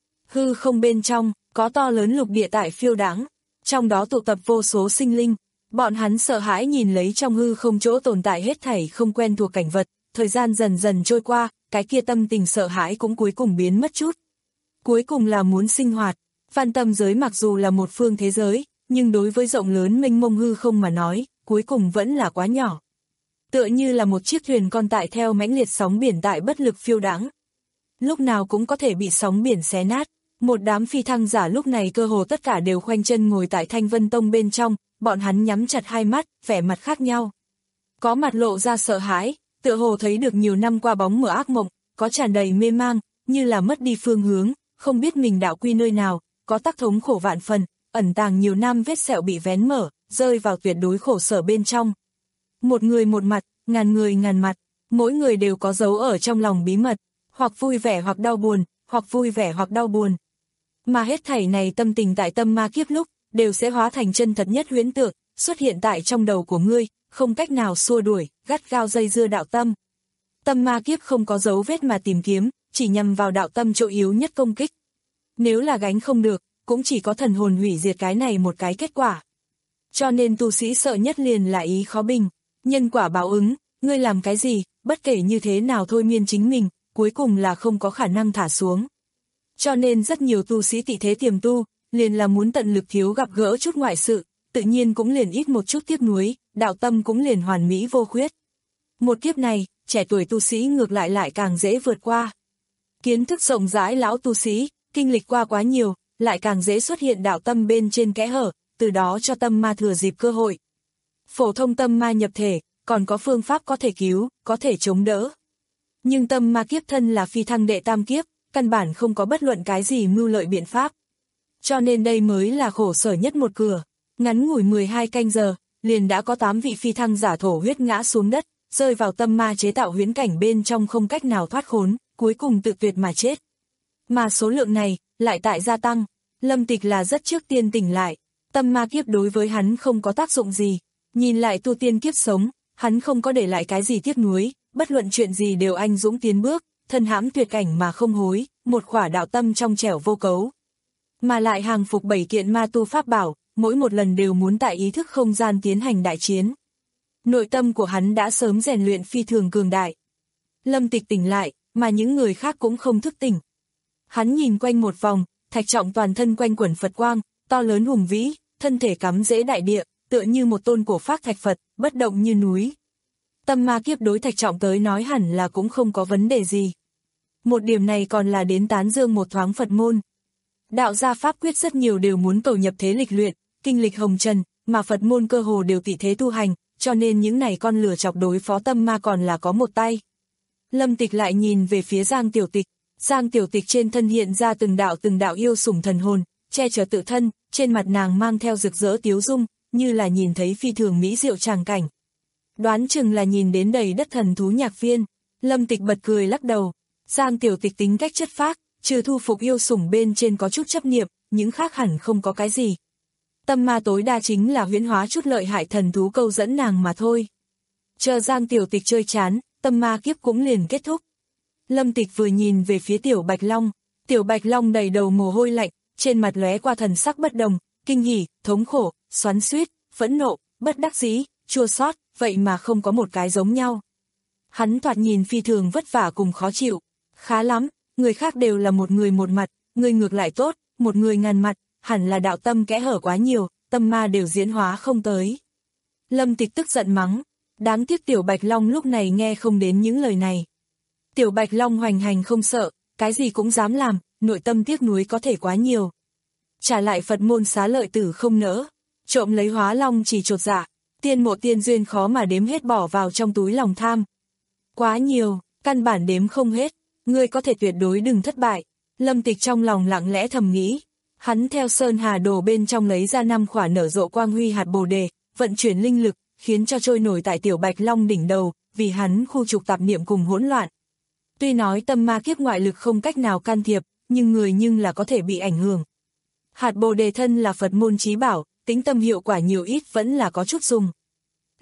Hư không bên trong, có to lớn lục địa tại phiêu đãng, trong đó tụ tập vô số sinh linh, bọn hắn sợ hãi nhìn lấy trong hư không chỗ tồn tại hết thảy không quen thuộc cảnh vật, thời gian dần dần trôi qua, cái kia tâm tình sợ hãi cũng cuối cùng biến mất chút. Cuối cùng là muốn sinh hoạt, Phan Tâm giới mặc dù là một phương thế giới, nhưng đối với rộng lớn mênh mông hư không mà nói, cuối cùng vẫn là quá nhỏ. Tựa như là một chiếc thuyền con tại theo mãnh liệt sóng biển tại bất lực phiêu đãng. Lúc nào cũng có thể bị sóng biển xé nát, một đám phi thăng giả lúc này cơ hồ tất cả đều khoanh chân ngồi tại Thanh Vân Tông bên trong, bọn hắn nhắm chặt hai mắt, vẻ mặt khác nhau. Có mặt lộ ra sợ hãi, tựa hồ thấy được nhiều năm qua bóng mờ ác mộng, có tràn đầy mê mang, như là mất đi phương hướng, không biết mình đạo quy nơi nào, có tác thống khổ vạn phần, ẩn tàng nhiều năm vết sẹo bị vén mở, rơi vào tuyệt đối khổ sở bên trong. Một người một mặt, ngàn người ngàn mặt, mỗi người đều có dấu ở trong lòng bí mật, hoặc vui vẻ hoặc đau buồn, hoặc vui vẻ hoặc đau buồn. Mà hết thảy này tâm tình tại tâm ma kiếp lúc, đều sẽ hóa thành chân thật nhất huyễn tượng, xuất hiện tại trong đầu của ngươi, không cách nào xua đuổi, gắt gao dây dưa đạo tâm. Tâm ma kiếp không có dấu vết mà tìm kiếm, chỉ nhằm vào đạo tâm chỗ yếu nhất công kích. Nếu là gánh không được, cũng chỉ có thần hồn hủy diệt cái này một cái kết quả. Cho nên tu sĩ sợ nhất liền là ý khó bình, nhân quả báo ứng, ngươi làm cái gì, bất kể như thế nào thôi miên chính mình, cuối cùng là không có khả năng thả xuống. Cho nên rất nhiều tu sĩ tị thế tiềm tu, liền là muốn tận lực thiếu gặp gỡ chút ngoại sự, tự nhiên cũng liền ít một chút tiếc nuối, đạo tâm cũng liền hoàn mỹ vô khuyết. Một kiếp này, trẻ tuổi tu sĩ ngược lại lại càng dễ vượt qua. Kiến thức rộng rãi lão tu sĩ, kinh lịch qua quá nhiều, lại càng dễ xuất hiện đạo tâm bên trên kẽ hở, từ đó cho tâm ma thừa dịp cơ hội. Phổ thông tâm ma nhập thể, còn có phương pháp có thể cứu, có thể chống đỡ. Nhưng tâm ma kiếp thân là phi thăng đệ tam kiếp, căn bản không có bất luận cái gì mưu lợi biện pháp. Cho nên đây mới là khổ sở nhất một cửa. Ngắn ngủi mười hai canh giờ, liền đã có tám vị phi thăng giả thổ huyết ngã xuống đất, rơi vào tâm ma chế tạo huyễn cảnh bên trong không cách nào thoát khốn, cuối cùng tự tuyệt mà chết. Mà số lượng này, lại tại gia tăng, Lâm Tịch là rất trước tiên tỉnh lại, tâm ma kiếp đối với hắn không có tác dụng gì, nhìn lại tu tiên kiếp sống, hắn không có để lại cái gì tiếc nuối, bất luận chuyện gì đều anh dũng tiến bước, thân hãm tuyệt cảnh mà không hối, một khỏa đạo tâm trong trẻo vô cấu. Mà lại hàng phục bảy kiện ma tu pháp bảo, mỗi một lần đều muốn tại ý thức không gian tiến hành đại chiến. Nội tâm của hắn đã sớm rèn luyện phi thường cường đại. Lâm Tịch tỉnh lại, mà những người khác cũng không thức tỉnh. Hắn nhìn quanh một vòng, Thạch Trọng toàn thân quanh quẩn Phật quang, to lớn hùng vĩ, thân thể cắm rễ đại địa, tựa như một tôn cổ phác thạch Phật, bất động như núi. Tâm ma kiếp đối Thạch Trọng tới nói hẳn là cũng không có vấn đề gì. Một điểm này còn là đến tán dương một thoáng Phật môn. Đạo gia pháp quyết rất nhiều đều muốn cầu nhập thế lịch luyện, kinh lịch hồng trần, mà Phật môn cơ hồ đều tị thế tu hành, cho nên những này con lửa chọc đối phó tâm ma còn là có một tay. Lâm Tịch lại nhìn về phía Giang Tiểu Tịch, Giang Tiểu Tịch trên thân hiện ra từng đạo từng đạo yêu sủng thần hồn, che chở tự thân, trên mặt nàng mang theo rực rỡ tiếu dung, như là nhìn thấy phi thường mỹ diệu tràng cảnh. Đoán chừng là nhìn đến đầy đất thần thú nhạc viên, Lâm Tịch bật cười lắc đầu, Giang Tiểu Tịch tính cách chất phác, trừ thu phục yêu sủng bên trên có chút chấp niệm, những khác hẳn không có cái gì. Tâm ma tối đa chính là huyễn hóa chút lợi hại thần thú câu dẫn nàng mà thôi. Chờ Giang Tiểu Tịch chơi chán, tâm ma kiếp cũng liền kết thúc. Lâm Tịch vừa nhìn về phía Tiểu Bạch Long, Tiểu Bạch Long đầy đầu mồ hôi lạnh, trên mặt lóe qua thần sắc bất đồng, kinh hỉ, thống khổ, xoắn xuýt, phẫn nộ, bất đắc dĩ, chua xót, vậy mà không có một cái giống nhau. Hắn thoạt nhìn phi thường vất vả cùng khó chịu, khá lắm, người khác đều là một người một mặt, người ngược lại tốt, một người ngàn mặt, hẳn là đạo tâm kẽ hở quá nhiều, tâm ma đều diễn hóa không tới. Lâm Tịch tức giận mắng, đáng tiếc Tiểu Bạch Long lúc này nghe không đến những lời này. Tiểu Bạch Long hoành hành không sợ, cái gì cũng dám làm, nội tâm tiếc nuối có thể quá nhiều. Trả lại Phật môn xá lợi tử không nỡ, trộm lấy hóa long chỉ chột dạ, tiên mộ tiên duyên khó mà đếm hết bỏ vào trong túi lòng tham. Quá nhiều, căn bản đếm không hết, ngươi có thể tuyệt đối đừng thất bại. Lâm Tịch trong lòng lặng lẽ thầm nghĩ, hắn theo Sơn Hà Đồ bên trong lấy ra năm khỏa nở rộ quang huy hạt bồ đề, vận chuyển linh lực, khiến cho trôi nổi tại Tiểu Bạch Long đỉnh đầu, vì hắn khu trục tạp niệm cùng hỗn loạn. Tuy nói tâm ma kiếp ngoại lực không cách nào can thiệp, nhưng người nhưng là có thể bị ảnh hưởng. Hạt bồ đề thân là Phật môn chí bảo, tính tâm hiệu quả nhiều ít vẫn là có chút dùng.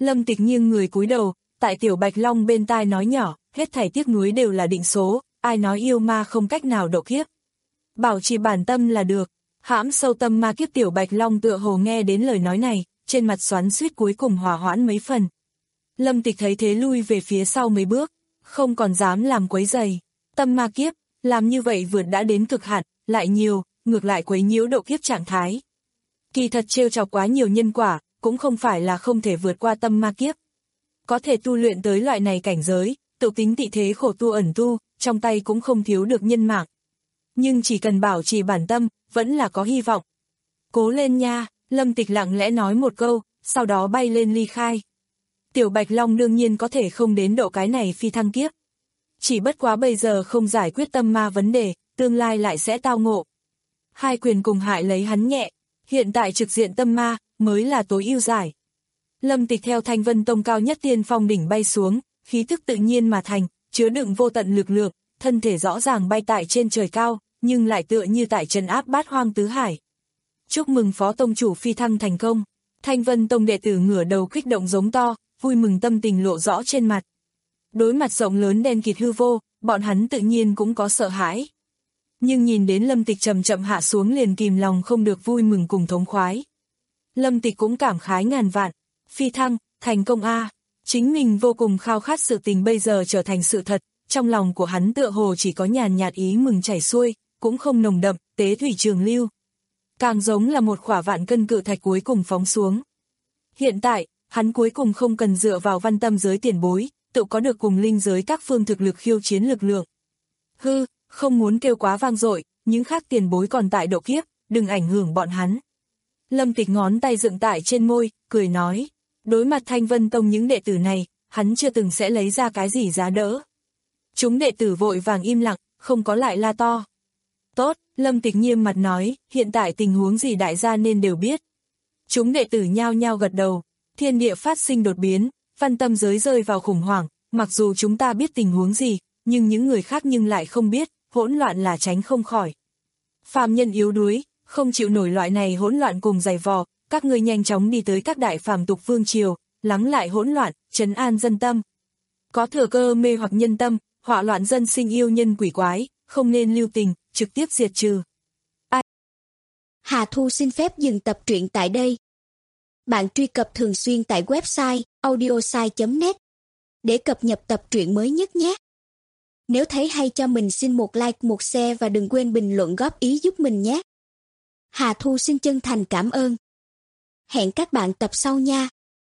Lâm Tịch nghiêng người cúi đầu, tại Tiểu Bạch Long bên tai nói nhỏ, hết thảy tiếc nuối đều là định số, ai nói yêu ma không cách nào độ kiếp. Bảo trì bản tâm là được. Hãm sâu tâm ma kiếp Tiểu Bạch Long tựa hồ nghe đến lời nói này, trên mặt xoắn xuýt cuối cùng hòa hoãn mấy phần. Lâm Tịch thấy thế lui về phía sau mấy bước, không còn dám làm quấy rầy. Tâm ma kiếp, làm như vậy vượt đã đến cực hạn, lại nhiều, ngược lại quấy nhiễu độ kiếp trạng thái. Kỳ thật trêu chọc quá nhiều nhân quả, cũng không phải là không thể vượt qua tâm ma kiếp. Có thể tu luyện tới loại này cảnh giới, tự tính tị thế khổ tu ẩn tu, trong tay cũng không thiếu được nhân mạng. Nhưng chỉ cần bảo trì bản tâm, vẫn là có hy vọng. Cố lên nha, Lâm Tịch lặng lẽ nói một câu, sau đó bay lên ly khai. Tiểu Bạch Long đương nhiên có thể không đến độ cái này phi thăng kiếp. Chỉ bất quá bây giờ không giải quyết tâm ma vấn đề, tương lai lại sẽ tao ngộ. Hai quyền cùng hại lấy hắn nhẹ, hiện tại trực diện tâm ma, mới là tối ưu giải. Lâm Tịch theo Thanh Vân Tông cao nhất tiên phong đỉnh bay xuống, khí thức tự nhiên mà thành, chứa đựng vô tận lực lượng, thân thể rõ ràng bay tại trên trời cao, nhưng lại tựa như tại trấn áp bát hoang tứ hải. Chúc mừng Phó Tông chủ phi thăng thành công. Thanh Vân Tông đệ tử ngửa đầu kích động giống to, vui mừng tâm tình lộ rõ trên mặt. Đối mặt rộng lớn đen kịt hư vô, bọn hắn tự nhiên cũng có sợ hãi. Nhưng nhìn đến Lâm Tịch chậm chậm hạ xuống liền kìm lòng không được vui mừng cùng thống khoái. Lâm Tịch cũng cảm khái ngàn vạn, phi thăng, thành công a, chính mình vô cùng khao khát sự tình bây giờ trở thành sự thật, trong lòng của hắn tựa hồ chỉ có nhàn nhạt ý mừng chảy xuôi, cũng không nồng đậm, tế thủy trường lưu. Càng giống là một khỏa vạn cân cự thạch cuối cùng phóng xuống. Hiện tại, hắn cuối cùng không cần dựa vào văn tâm giới tiền bối, tự có được cùng linh giới các phương thực lực khiêu chiến lực lượng. Hư, không muốn kêu quá vang dội, những khác tiền bối còn tại độ kiếp, đừng ảnh hưởng bọn hắn. Lâm Tịch ngón tay dựng tại trên môi, cười nói, đối mặt Thanh Vân Tông những đệ tử này, hắn chưa từng sẽ lấy ra cái gì giá đỡ. Chúng đệ tử vội vàng im lặng, không có lại la to. Tốt, Lâm Tịch nghiêm mặt nói, hiện tại tình huống gì đại gia nên đều biết. Chúng đệ tử nhao nhao gật đầu, thiên địa phát sinh đột biến, văn tâm giới rơi vào khủng hoảng, mặc dù chúng ta biết tình huống gì, nhưng những người khác nhưng lại không biết, hỗn loạn là tránh không khỏi. Phàm nhân yếu đuối, không chịu nổi loại này hỗn loạn cùng giày vò, các ngươi nhanh chóng đi tới các đại phàm tục vương triều, lắng lại hỗn loạn, trấn an dân tâm. Có thừa cơ mê hoặc nhân tâm, họa loạn dân sinh yêu nhân quỷ quái, không nên lưu tình, trực tiếp diệt trừ. Ai? Hà Thu xin phép dừng tập truyện tại đây. Bạn truy cập thường xuyên tại website audiosai chấm net để cập nhật tập truyện mới nhất nhé. Nếu thấy hay cho mình xin một like, một share và đừng quên bình luận góp ý giúp mình nhé. Hà Thu xin chân thành cảm ơn. Hẹn các bạn tập sau nha.